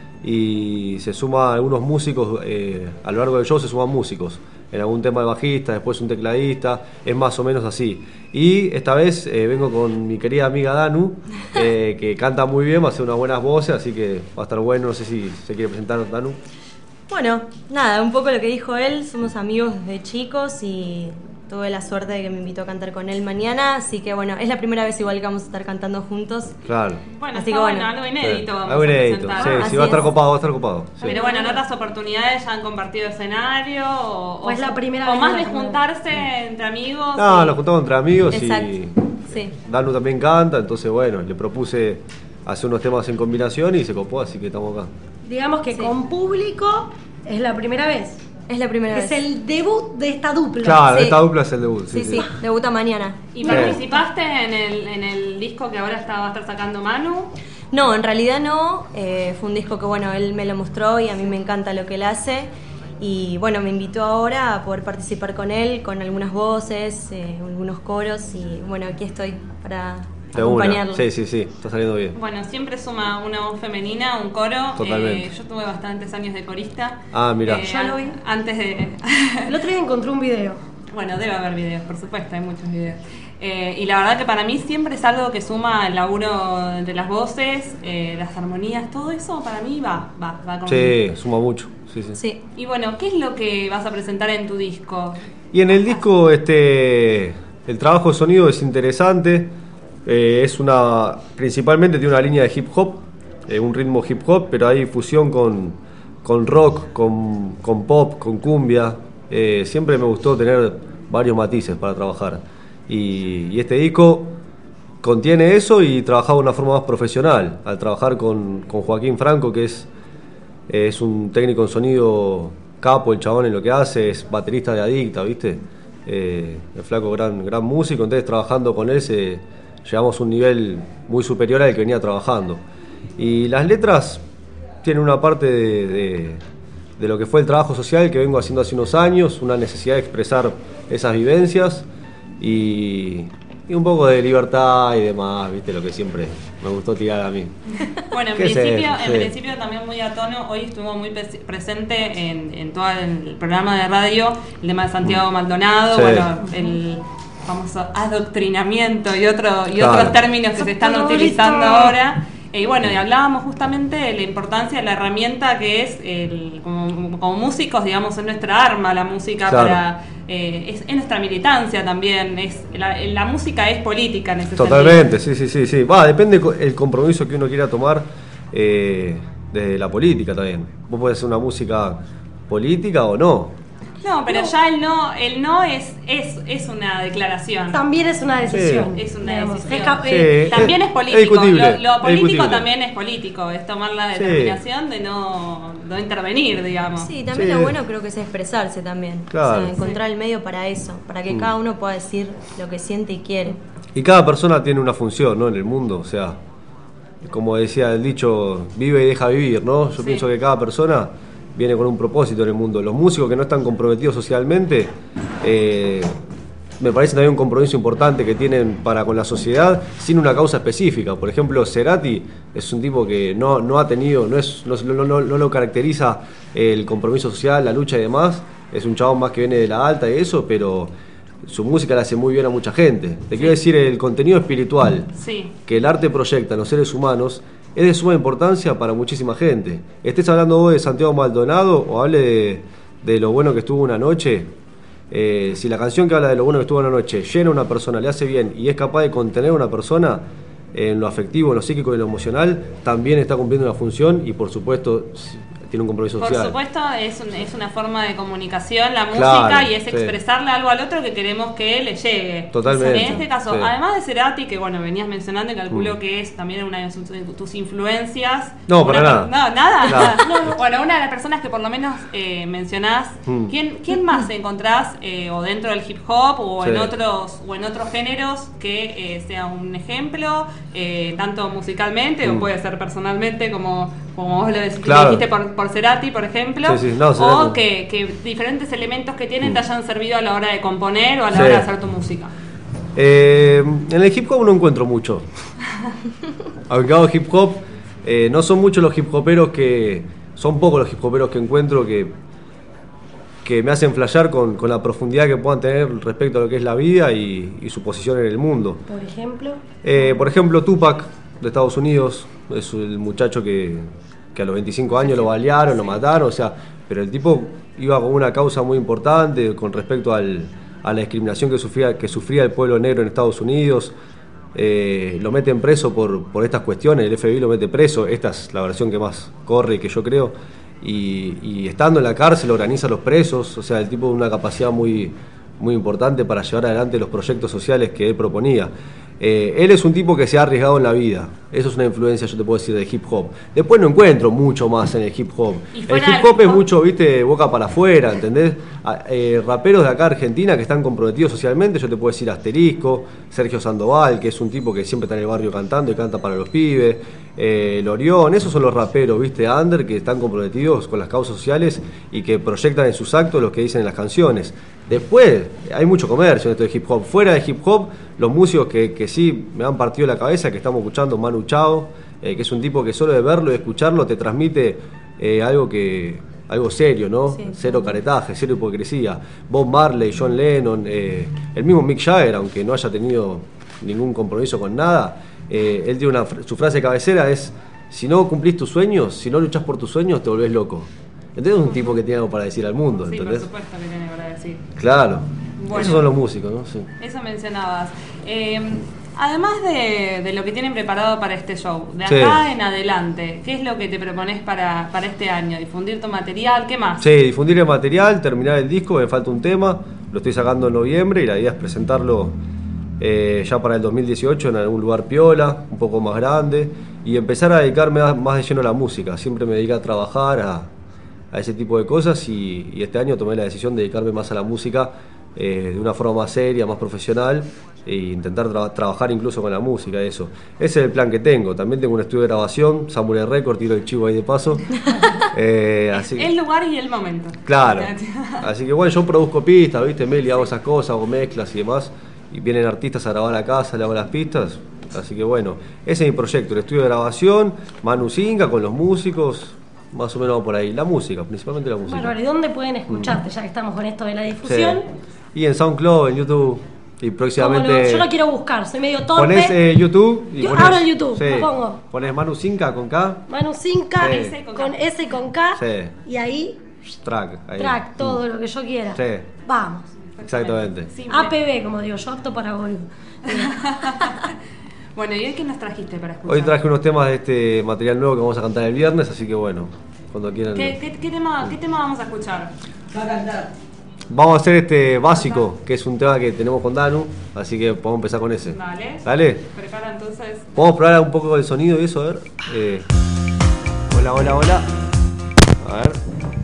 y se suman algunos músicos, eh, a lo largo del show se suman músicos, en algún tema de bajista, después un tecladista, es más o menos así. Y esta vez eh, vengo con mi querida amiga Danu, eh, que canta muy bien, va a hacer unas buenas voces, así que va a estar bueno. No sé si se quiere presentar, Danu. Bueno, nada, un poco lo que dijo él, somos amigos de chicos y tuve la suerte de que me invitó a cantar con él mañana, así que bueno, es la primera vez igual que vamos a estar cantando juntos. Claro. Bueno, Así está que bueno. bueno, algo inédito Sí. vamos Algo a inédito, presentar. sí, Así sí, va a estar es. copado, va a estar copado. Sí. Pero bueno, ¿en otras oportunidades ya han compartido escenario? ¿O, O es la primera o vez más la de primera. juntarse entre amigos? No, y- nos juntamos entre amigos Exacto. y Sí. Danu también canta, entonces bueno, le propuse hacer unos temas en combinación y se copó, así que estamos acá. Digamos que Sí. con público es la primera vez. Es la primera Es vez. el debut de esta dupla. Claro, Sí. esta dupla es el debut. Sí, sí, debuta mañana. ¿Y Sí. participaste en el, en el disco que ahora está, va a estar sacando Manu? No, en realidad no. Eh, fue un disco que, bueno, él me lo mostró y a mí me encanta lo que él hace. Y bueno, me invitó ahora a poder participar con él, con algunas voces, eh, algunos coros. Y bueno, aquí estoy para De una. acompañarlo. Sí, sí, sí, está saliendo bien. Bueno, siempre suma una voz femenina, un coro. Totalmente. Eh, yo tuve bastantes años de corista. Ah, mirá. Eh, Yo lo vi. Antes de... El otro día encontré un video. Bueno, debe haber videos, por supuesto, hay muchos videos. Eh, y la verdad que para mí siempre es algo que suma el laburo de las voces, eh, las armonías, todo eso para mí va, va, va con... Sí, suma mucho. Sí, sí. Sí. Y bueno, ¿qué es lo que vas a presentar en tu disco? Y en el disco, este, el trabajo de sonido es interesante. Eh, es una, principalmente tiene una línea de hip hop, eh, un ritmo hip hop, pero hay fusión con, con rock, con, con pop, con cumbia. Eh, siempre me gustó tener varios matices para trabajar. Y, y este disco contiene eso y trabajaba de una forma más profesional. Al trabajar con, con Joaquín Franco, que es, eh, es un técnico en sonido capo, el chabón en lo que hace, es baterista de Adicta, ¿viste? Eh, el flaco gran, gran músico, entonces trabajando con él se, llegamos a un nivel muy superior al que venía trabajando. Y las letras tienen una parte de, de, de lo que fue el trabajo social que vengo haciendo hace unos años, una necesidad de expresar esas vivencias y, y un poco de libertad y demás, ¿viste? Lo que siempre me gustó tirar a mí. Bueno, en ¿Qué es principio, eso? en Sí. principio también muy a tono, hoy estuvo muy pres- presente en, en todo el programa de radio el tema de Santiago Maldonado, Sí. bueno, el famoso adoctrinamiento y, otro, y Claro. otros términos que se están Favorito. utilizando ahora. Eh, Y bueno, y hablábamos justamente de la importancia de la herramienta que es, el, como, como músicos, digamos, es nuestra arma la música Claro. para... Eh, es, es nuestra militancia también, es la, la música es política en ese Totalmente, sí, sí, sí, sí. Va, depende co- el compromiso que uno quiera tomar eh, desde la política también. Vos podés hacer una música política o no. No, pero ya el no, el no es, es, es una declaración. También es una decisión. Sí. Es una digamos. decisión. Es cap- Sí, eh, es- También es es político. discutible, lo, lo es político discutible. también es político. Es tomar la Sí. determinación de no, no intervenir, digamos. Sí, también Sí. lo bueno creo que es expresarse también. Claro. O sea, encontrar el medio para eso, para que Mm. cada uno pueda decir lo que siente y quiere. Y cada persona tiene una función, ¿no? En el mundo, o sea, como decía el dicho, vive y deja vivir, ¿no? Yo Sí. pienso que cada persona viene con un propósito en el mundo. Los músicos que no están comprometidos socialmente, eh, me parece también un compromiso importante que tienen para con la sociedad sin una causa específica. Por ejemplo, Cerati es un tipo que no, no ha tenido, no, es, no, no, no, no lo caracteriza el compromiso social, la lucha y demás. Es un chabón más que viene de la alta y eso, pero su música le hace muy bien a mucha gente. Te quiero decir, el contenido espiritual Sí. que el arte proyecta en los seres humanos es de suma importancia para muchísima gente. Estés hablando vos de Santiago Maldonado o hable de, de lo bueno que estuvo una noche, eh, si la canción que habla de lo bueno que estuvo una noche llena a una persona, le hace bien y es capaz de contener a una persona en lo afectivo, en lo psíquico y en lo emocional, también está cumpliendo una función y por supuesto tiene un compromiso Por social. supuesto, es, un- es una forma de comunicación la Claro, música y es sí. expresarle algo al otro que queremos que le llegue. Totalmente, En este caso, sí. además de Cerati, que bueno, venías mencionando y calculo Mm. que es también una de sus- tus influencias. No, para Una nada. per- No, nada. Nada. No, bueno, una de las personas que por lo menos eh, mencionás, Mm. ¿quién, ¿quién más encontrás eh, o dentro del hip hop o en Sí. otros o en otros géneros que eh, sea un ejemplo, eh, tanto musicalmente o Mm. puede ser personalmente como, como vos lo dec- Claro. dijiste por, por Cerati, por ejemplo? Sí, sí, no, o Cerati. que, que diferentes elementos que tienen te hayan servido a la hora de componer o a la Sí. hora de hacer tu música. Eh, en el hip hop no encuentro mucho. Aunque hago hip hop, eh, no son muchos los hip hoperos que. Son pocos los hip hoperos que encuentro que, que me hacen flashear con, con la profundidad que puedan tener respecto a lo que es la vida y, y su posición en el mundo. Por ejemplo. Eh, por ejemplo, Tupac de Estados Unidos es el muchacho que, que a los veinticinco años lo balearon, lo mataron, o sea, pero el tipo iba con una causa muy importante con respecto al, a la discriminación que sufría, que sufría el pueblo negro en Estados Unidos. Eh, lo meten preso por, por estas cuestiones, el F B I lo mete preso, esta es la versión que más corre y que yo creo, y, y estando en la cárcel organiza a los presos, o sea, el tipo de una capacidad muy, muy importante para llevar adelante los proyectos sociales que él proponía. Eh, él es un tipo que se ha arriesgado en la vida, eso es una influencia, yo te puedo decir, de hip hop. Después no encuentro mucho más en el hip hop. El hip hop es mucho, viste, boca para afuera, ¿entendés? Eh, raperos de acá Argentina que están comprometidos socialmente, yo te puedo decir Asterisco, Sergio Sandoval, que es un tipo que siempre está en el barrio cantando y canta para los pibes, eh, Lorión, esos son los raperos, viste, under, que están comprometidos con las causas sociales y que proyectan en sus actos lo que dicen en las canciones. Después, hay mucho comercio en esto de hip hop. Fuera de hip hop, los músicos que, que sí me han partido la cabeza, que estamos escuchando, Manu Chao, eh, que es un tipo que solo de verlo y escucharlo te transmite eh, algo que algo serio, ¿no? Sí. Cero caretaje, cero hipocresía. Bob Marley, John Lennon, eh, el mismo Mick Jagger, aunque no haya tenido ningún compromiso con nada, eh, él tiene una, su frase de cabecera es: si no cumplís tus sueños, si no luchás por tus sueños, te volvés loco. Entonces es un tipo que tiene algo para decir al mundo, sí, ¿entendés? por supuesto que tiene para decir. Claro. Bueno, esos son los músicos, ¿no? Sí. Eso mencionabas. Eh, además de, de lo que tienen preparado para este show, de Sí. acá en adelante, ¿qué es lo que te propones para, para este año? ¿Difundir tu material? ¿Qué más? Sí, difundir el material, terminar el disco, me falta un tema, lo estoy sacando en noviembre y la idea es presentarlo eh, ya para el dos mil dieciocho en algún lugar piola, un poco más grande, y empezar a dedicarme a- más de lleno a la música. Siempre me dediqué a trabajar, a, a ese tipo de cosas y, y este año tomé la decisión de dedicarme más a la música eh, de una forma más seria, más profesional e intentar tra- trabajar incluso con la música, eso. Ese es el plan que tengo. También tengo un estudio de grabación, Samurai Record, tiro el chivo ahí de paso. Eh, así El lugar y el momento. Claro. Así que bueno, yo produzco pistas, ¿viste? Meli, hago esas cosas, hago mezclas y demás. Y vienen artistas a grabar a casa, le hago las pistas. Así que bueno, ese es mi proyecto, el estudio de grabación, Manu Zinga con los músicos, más o menos por ahí. La música, principalmente la música. Bárbaro, ¿y dónde pueden escucharte? Ya que estamos con esto de la difusión. Sí. Y en SoundCloud, en YouTube. Y ¿Cómo próximamente. no? Yo lo quiero buscar, soy medio torpe. Ponés eh, YouTube. Y Yo ponés, abro el YouTube, sí, lo pongo. Ponés Manu Zinga con K. Manu Zinca, Sí. S con S y con K. Sí. Y ahí, Track. Ahí. track, todo lo que yo quiera. Sí, Vamos. exactamente. Simple. A P B, como digo yo, apto para boludo. Bueno, ¿y hoy qué nos trajiste para escuchar? Hoy traje unos temas de este material nuevo que vamos a cantar el viernes, así que bueno, cuando quieran. ¿Qué, qué, qué tema, ¿Qué tema vamos a escuchar? Vamos a hacer este básico, que es un tema que tenemos con Danu, así que podemos empezar con ese. Dale. Dale. Prepara entonces. Podemos probar un poco el sonido y eso, a ver. Eh, hola, hola, hola. A ver.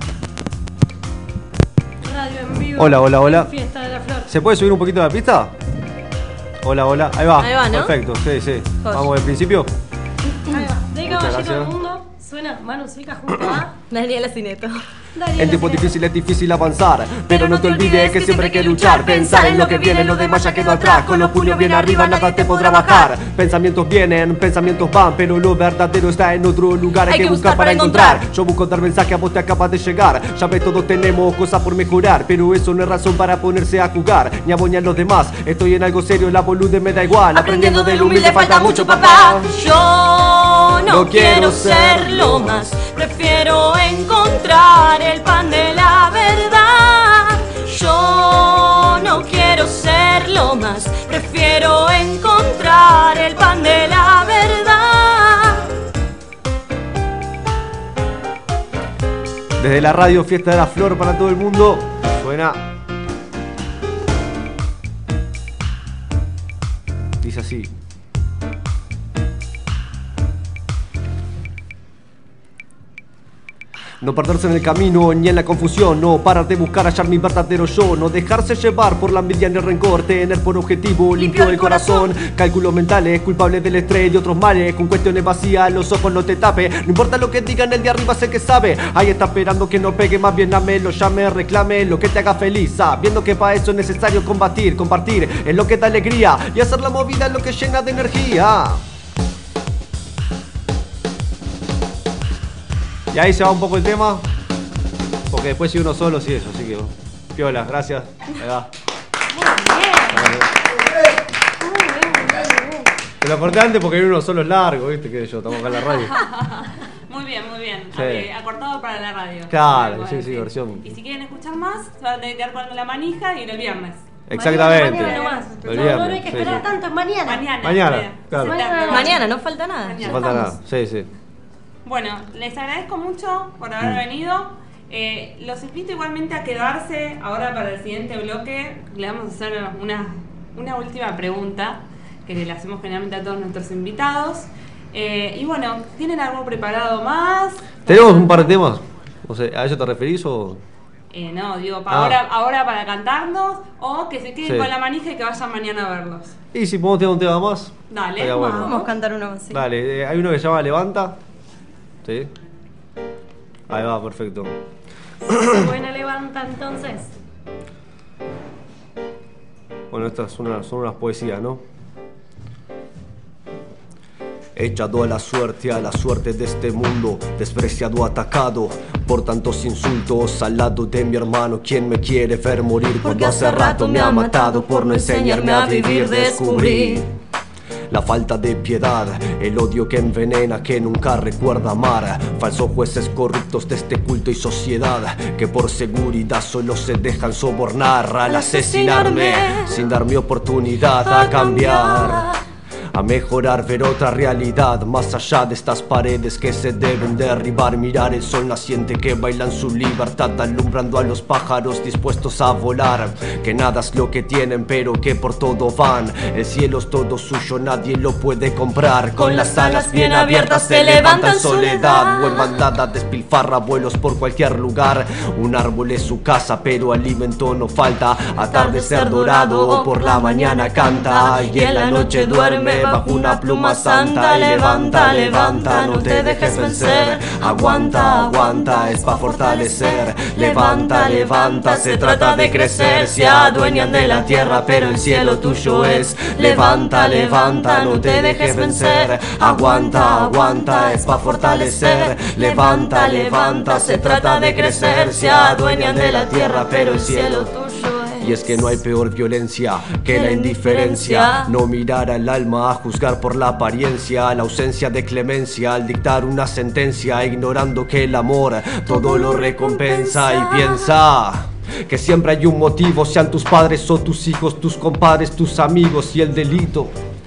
Radio en vivo. Hola, hola, hola. Fiesta de la Flor. ¿Se puede subir un poquito la pista? Hola, hola. Ahí va. Ahí va, ¿no? Perfecto, sí, sí. Joya. Vamos del principio. Ahí va. De Muchas caballito gracias. del mundo. Suena Manu Zinca junto a Daniela Cineto. Daniela En tiempos Cineto. difíciles es difícil avanzar, pero no te olvides que siempre hay que luchar. Pensar en lo que viene, lo demás ya quedó atrás. Con los puños bien arriba nada te podrá bajar. Pensamientos vienen, pensamientos van, pero lo verdadero está en otro lugar. Hay, que buscar para encontrar. Yo busco dar mensaje, a vos te acabas de llegar. Ya ves, todos tenemos cosas por mejorar, pero eso no es razón para ponerse a jugar ni a boñar a los demás. Estoy en algo serio, la boludez me da igual. Aprendiendo del humilde falta mucho, papá. Yo no quiero ser lo más, prefiero encontrar el pan de la verdad. Yo no quiero ser lo más, prefiero encontrar el pan de la verdad. Desde la radio Fiesta de la Flor para todo el mundo, suena. Dice así. No perderse en el camino ni en la confusión, no parar de buscar hallar mi verdadero yo, no dejarse llevar por la envidia ni el rencor, tener por objetivo limpio el corazón, cálculos mentales, culpables del estrés y otros males, con cuestiones vacías, los ojos no te tape, no importa lo que digan, el de arriba sé que sabe, ahí está esperando que no pegue, más bien dame, lo llame, reclame, lo que te haga feliz, sabiendo que para eso es necesario combatir, compartir, es lo que da alegría, y hacer la movida es lo que llena de energía. Y ahí se va un poco el tema, porque después si uno solo, sí eso, así que piola, gracias. Ahí va. Te lo corté antes porque uno solo es largo, viste, que yo, estamos acá en la radio. Muy bien, muy bien. Sí. Eh, acortado para la radio. Claro, Bueno, sí, sí, sí. versión. Y si quieren escuchar más, se van a tener que quedar con la manija y ir el viernes. Exactamente. Mañana, mañana nomás. El No, viernes, no, no hay que sí, esperar sí. tanto, es mañana. Mañana. Mañana, claro. Mañana. Mañana, no falta nada. No Mañana. falta nada. Sí, sí. Bueno, les agradezco mucho por haber Mm. venido. Eh, los invito igualmente a quedarse ahora para el siguiente bloque. Le vamos a hacer una, una última pregunta que le hacemos generalmente a todos nuestros invitados. Eh, y bueno, ¿tienen algo preparado más? Tenemos un par de temas. O sea, ¿a eso te referís o...? Eh, no, digo, pa- Ah. ahora, ahora para cantarnos o que se queden Sí. con la manija y que vayan mañana a verlos. Y si podemos tener un tema más. Dale, estaría bueno. Vamos a cantar uno así. Dale, eh, hay uno que se llama Levanta. Sí. Ahí va, perfecto. Buena levanta entonces. Bueno, estas son unas, son unas poesías, ¿no? Echado a la suerte, a la suerte de este mundo, despreciado, atacado por tantos insultos al lado de mi hermano, quien me quiere ver morir cuando hace rato me ha matado por no enseñarme a vivir. Descubrí la falta de piedad, el odio que envenena, que nunca recuerda amar. Falsos jueces corruptos de este culto y sociedad, que por seguridad solo se dejan sobornar al asesinarme, sin darme oportunidad a cambiar, a mejorar, ver otra realidad más allá de estas paredes que se deben derribar. Mirar el sol naciente que baila en su libertad, alumbrando a los pájaros dispuestos a volar, que nada es lo que tienen pero que por todo van. El cielo es todo suyo, nadie lo puede comprar. Con las alas bien abiertas se levanta en soledad, o en bandada despilfarra vuelos por cualquier lugar. Un árbol es su casa pero alimento no falta, atardecer dorado por la mañana canta, y en la noche duerme bajo una pluma santa. Y levanta, levanta, no te dejes vencer. Aguanta, aguanta, es pa' fortalecer. Levanta, levanta, se trata de crecer. Se adueñan de la tierra pero el cielo tuyo es. Levanta, levanta, no te dejes vencer. Aguanta, aguanta, es pa' fortalecer. Levanta, levanta, se trata de crecer. Se adueñan de la tierra pero el cielo tuyo es. Y es que no hay peor violencia que la indiferencia, no mirar al alma, a juzgar por la apariencia, la ausencia de clemencia al dictar una sentencia, ignorando que el amor todo lo recompensa. Y piensa que siempre hay un motivo, sean tus padres o tus hijos, tus compadres, tus amigos, y el delito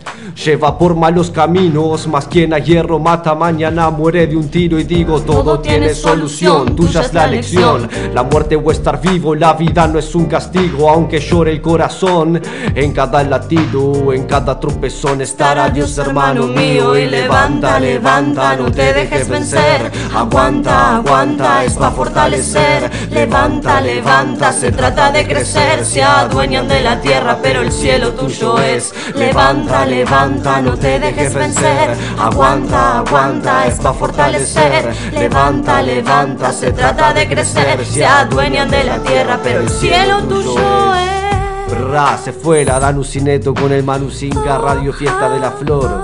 lleva por malos caminos, mas quien a hierro mata mañana muere de un tiro. Y digo, todo tiene solución, tuya es la elección, la muerte o estar vivo. La vida no es un castigo, aunque llore el corazón. En cada latido, en cada tropezón estará Dios, hermano mío. Y levanta, levanta, no te dejes vencer. Aguanta, aguanta, es pa' fortalecer. Levanta, levanta, se trata de crecer. Se adueñan de la tierra pero el cielo tuyo es. Levanta, levanta, no te dejes vencer. Aguanta, aguanta, es pa' fortalecer. Levanta, levanta, se trata de crecer. Se adueñan de la tierra pero el cielo tuyo es. Brrra, se fue la Danu Cineto con el Manu Zinca, Radio Fiesta de la Flor.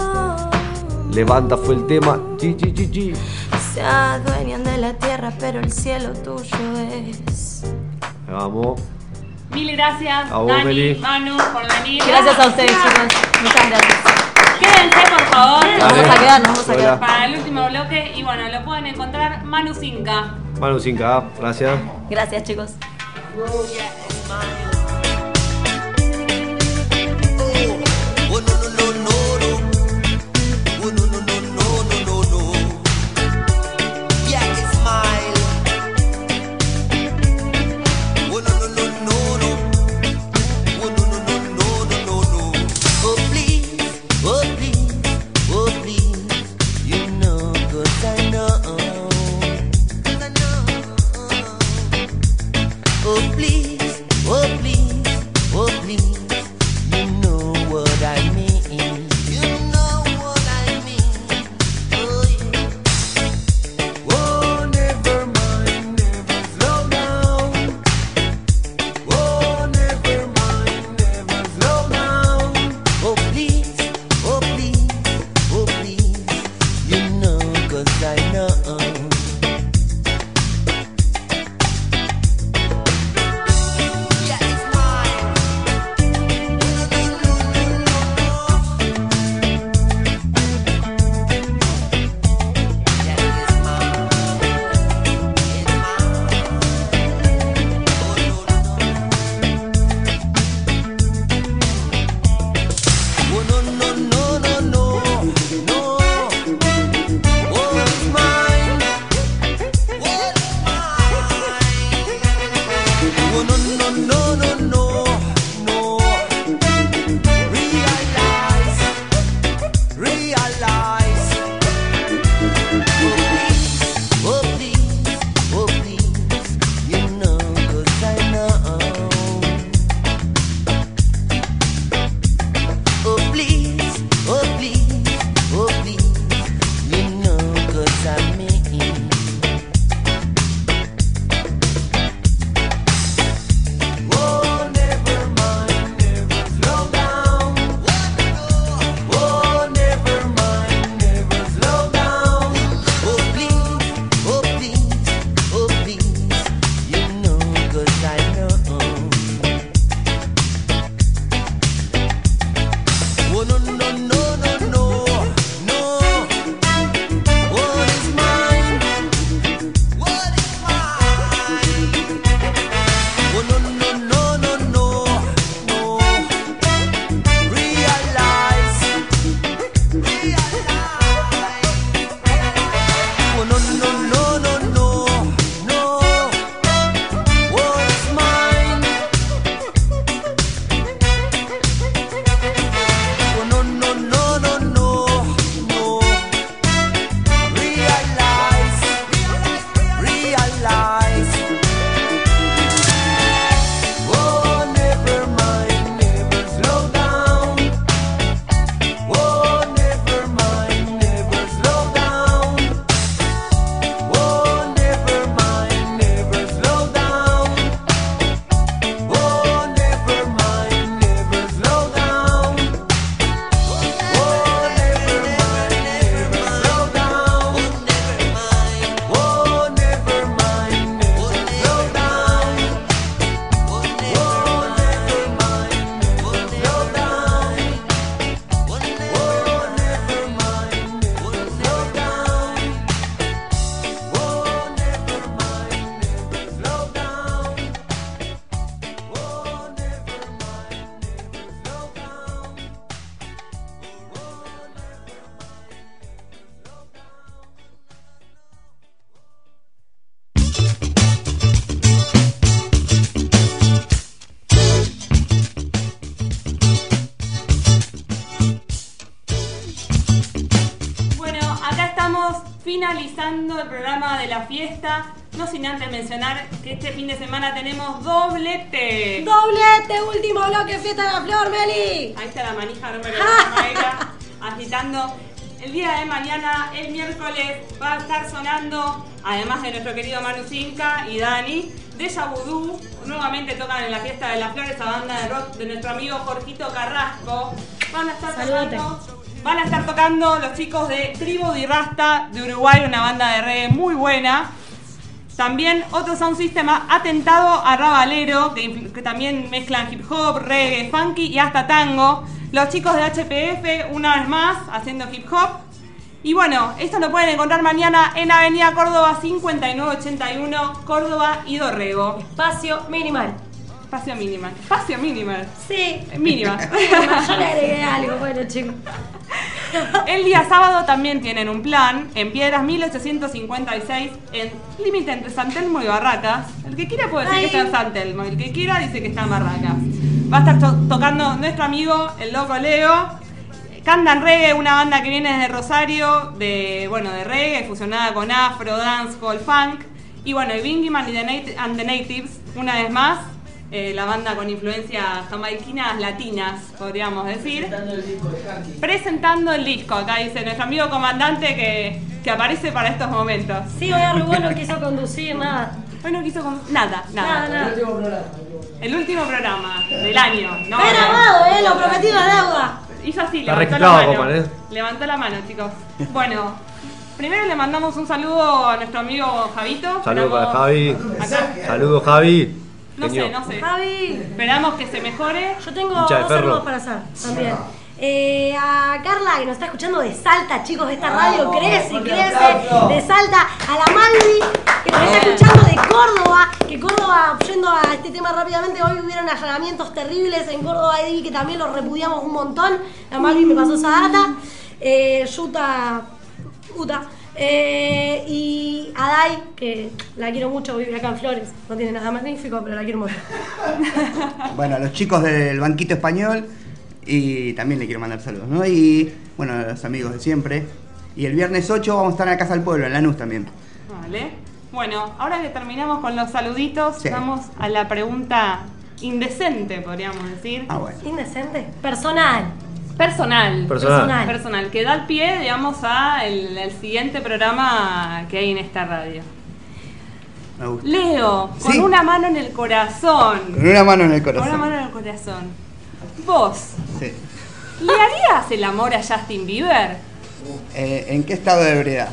Levanta fue el tema. G, G, G, G. Se adueñan de la tierra pero el cielo tuyo es. Vamos. Mil gracias, A vos, Dani, Meli. Manu, por venir. Gracias a ustedes, chicos. Muchas gracias. Quédense, por favor. Dale. Vamos a quedar, nos vamos a Hola. quedar. Para el último bloque. Y bueno, lo pueden encontrar Manu Zinca. Manu Zinca, gracias. Gracias, chicos. finalizando el programa de la fiesta. No sin antes mencionar que este fin de semana tenemos doblete. ¡Doblete! Último bloque, fiesta de la flor, Meli. Ahí está la manija número uno, agitando. El día de mañana, el miércoles, va a estar sonando, además de nuestro querido Manu Zinca y Dani, Deja Vudú. Nuevamente tocan en la fiesta de las flores, esa banda de rock de nuestro amigo Jorgito Carrasco. Van a estar Saludate. tocando, van a estar tocando los chicos de Tribu Di Rasta de Uruguay, una banda de reggae muy buena. También otro sound system ha atentado a Rabalero, que, que también mezclan hip hop, reggae, funky y hasta tango. Los chicos de H P F, una vez más, haciendo hip hop. Y bueno, esto lo pueden encontrar mañana en Avenida Córdoba cincuenta y nueve ochenta y uno, Córdoba y Dorrego. Espacio minimal. Espacio minimal. Espacio minimal. Sí. Mínima. Yo le agregué algo, bueno, chicos. El día sábado también tienen un plan en Piedras mil ochocientos cincuenta y seis, en límite entre San Telmo y Barracas. El que quiera puede decir Ay. que está en San Telmo, el que quiera dice que está en Barracas. Va a estar to- tocando nuestro amigo, el Loco Leo. Cantan reggae, una banda que viene desde Rosario, de bueno de reggae, fusionada con afro, dancehall, funk. Y bueno, el Bingy Man y the Nat- and the Natives, una vez más. Eh, la banda con influencias jamaiquinas latinas, podríamos decir. Presentando el disco de Hanky. Presentando el disco, acá dice nuestro amigo comandante que, que aparece para estos momentos. Sí, hoy Arrugón no quiso conducir nada. Hoy no quiso con... nada, nada. Nada, nada. El último programa del año. No, Está grabado, eh, lo prometido es deuda. hizo así, Está levantó la registrado, mano. Coman, ¿eh? Levantó la mano, chicos. Bueno, primero le mandamos un saludo a nuestro amigo Javito. Saludos para Esperamos- Javi. Acá. Saludos, Javi. No sé, Genio. no sé. Javi. Esperamos que se mejore. Yo tengo Hincha de dos perro. saludos para hacer también. Eh, a Carla, que nos está escuchando de Salta, chicos, esta radio crece y crece. De Salta, a la Malvi, que nos está escuchando de Córdoba. Que Córdoba, yendo a este tema rápidamente, hoy hubieron allanamientos terribles en Córdoba y que también los repudiamos un montón. La Malvi me pasó esa data. Eh, Yuta, Uta. Eh, y a Dai, que la quiero mucho, vive acá en Flores. No tiene nada magnífico, pero la quiero mucho. Bueno, a los chicos del Banquito Español y también le quiero mandar saludos, ¿no? Y bueno, a los amigos de siempre. Y el viernes ocho vamos a estar en la Casa del Pueblo, en Lanús también. Vale. Bueno, ahora que terminamos con los saluditos, Sí. vamos a la pregunta indecente, podríamos decir. Ah, bueno. Indecente. Personal. Personal. Personal. Personal, que da el pie, digamos, a el, el siguiente programa que hay en esta radio. Me gusta. Leo, con Sí. una mano en el corazón. Con una mano en el Con corazón. una mano en el corazón. Vos, Sí. ¿le harías el amor a Justin Bieber? Eh, ¿En qué estado de ebriedad?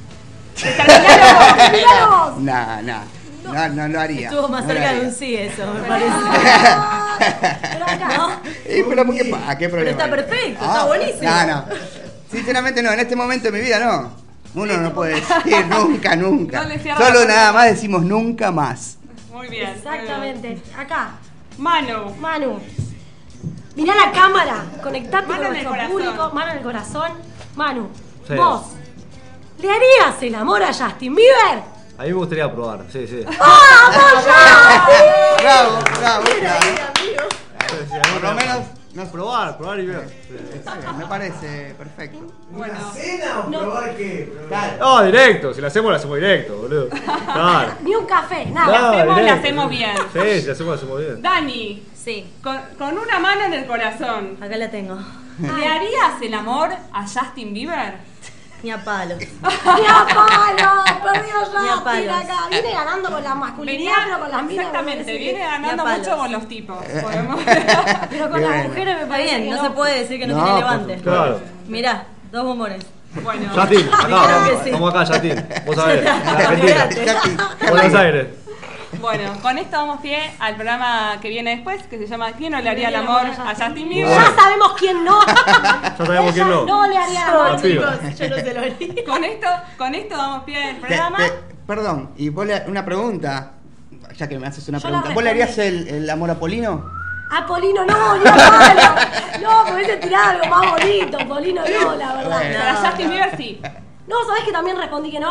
¡Terminamos! No, no. No, no lo haría. Estuvo más No lo cerca de haría. un sí eso, me parece. Pero acá. Eh, pero ¿qué, pa- ¿qué problema? está hay? perfecto, está buenísimo. No, no. Sinceramente no, en este momento de mi vida no. Uno no puede decir nunca, nunca. No le cierra Solo la nada puerta. más decimos nunca más. Muy bien. Exactamente. Acá. Mano. Manu. Mirá la cámara. Conectate Mano con en el nuestro corazón. público. Mano en el corazón. Manu. Sí. Vos. ¿Le harías el amor a Justin Bieber? A mí me gustaría probar, sí, sí. ¡Vamos, Justin! Bravo, bravo, bravo. Sí, Por lo menos nos probar, probar y ver. Sí. Está bien, me parece perfecto. Bueno, ¿Cena o probar qué? No, directo, si lo hacemos, lo hacemos directo, boludo. Claro. Ni un café, lo nada. No, hacemos, lo directo. hacemos bien. Sí, si lo hacemos, lo hacemos bien. Dani, Sí, con, con una mano en el corazón, acá la tengo. ¿le harías el amor a Justin Bieber? Ni a palos. ¡Ni a palo! Perdió Ni a Justin palos. acá. Viene ganando con la masculinidad, pero con las minas. Exactamente, me parece viene que- ganando Ni a palos. mucho con los tipos. Podemos- Pero con Bien. las mujeres me Está parece bien, que no no se puede decir que no, No, tiene por levante. Claro. Mirá, dos bombones. Bueno, Yatin, acá, Dijeron que sí. vamos acá, Yatin. Vos sabés, en Argentina. Olvidate. Jackie, Buenos Aires. bueno, con esto damos pie al programa que viene después, que se llama ¿Quién no le haría el amor a Justin Bieber? Ya sabemos quién no. Ya sabemos quién no. No le haría la No, La piba. chicos, yo no se lo haría. Con esto, con esto damos pie al Te- programa. te- perdón, y vos le, una pregunta, ya que me haces una Yo la pregunta. ¿Vos le harías respondí. el, el amor a Polino? A Polino no, ni a palo. No, me hubiese tirado algo más bonito. Polino no, la verdad. Para Justin Bieber sí. No, ¿sabés que también respondí que no?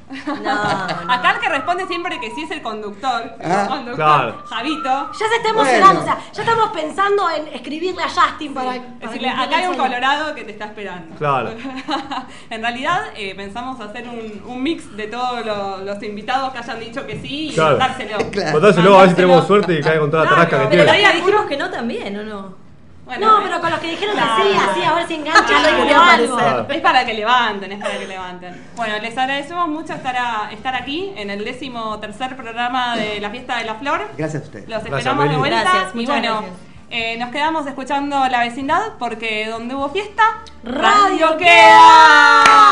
No, no. Acá el que responde siempre que sí es el conductor. Ah, el conductor, claro. Javito. Ya se está Bueno. emocionando, o sea, ya estamos pensando en escribirle a Justin para, para Decirle, que acá hay un sueñe. colorado que te está esperando. Claro. En realidad eh, pensamos hacer un, un mix de todos lo- los invitados que hayan dicho que sí y Claro. mandárselo. Claro. Contárselo, a ver si tenemos suerte y cae con toda la Claro, tarasca que Pero tiene. todavía dijimos que no también, ¿o no? Bueno, No, eh, pero con los que dijeron claro. que sí, así a ver si engancha Ah, alguien quería o algo. aparecer. Es para que levanten, es para que levanten. Bueno, les agradecemos mucho estar, a- estar aquí en el décimo tercer programa de la Fiesta de la Flor. Gracias a ustedes. Los Gracias, esperamos de Meli. vuelta. Gracias, y muchas bueno, gracias. eh, nos quedamos escuchando La Vecindad porque donde hubo fiesta, Radio queda.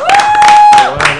Bueno.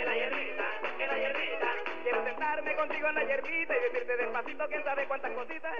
contigo en la hierbita y decirte despacito quién sabe cuántas cositas.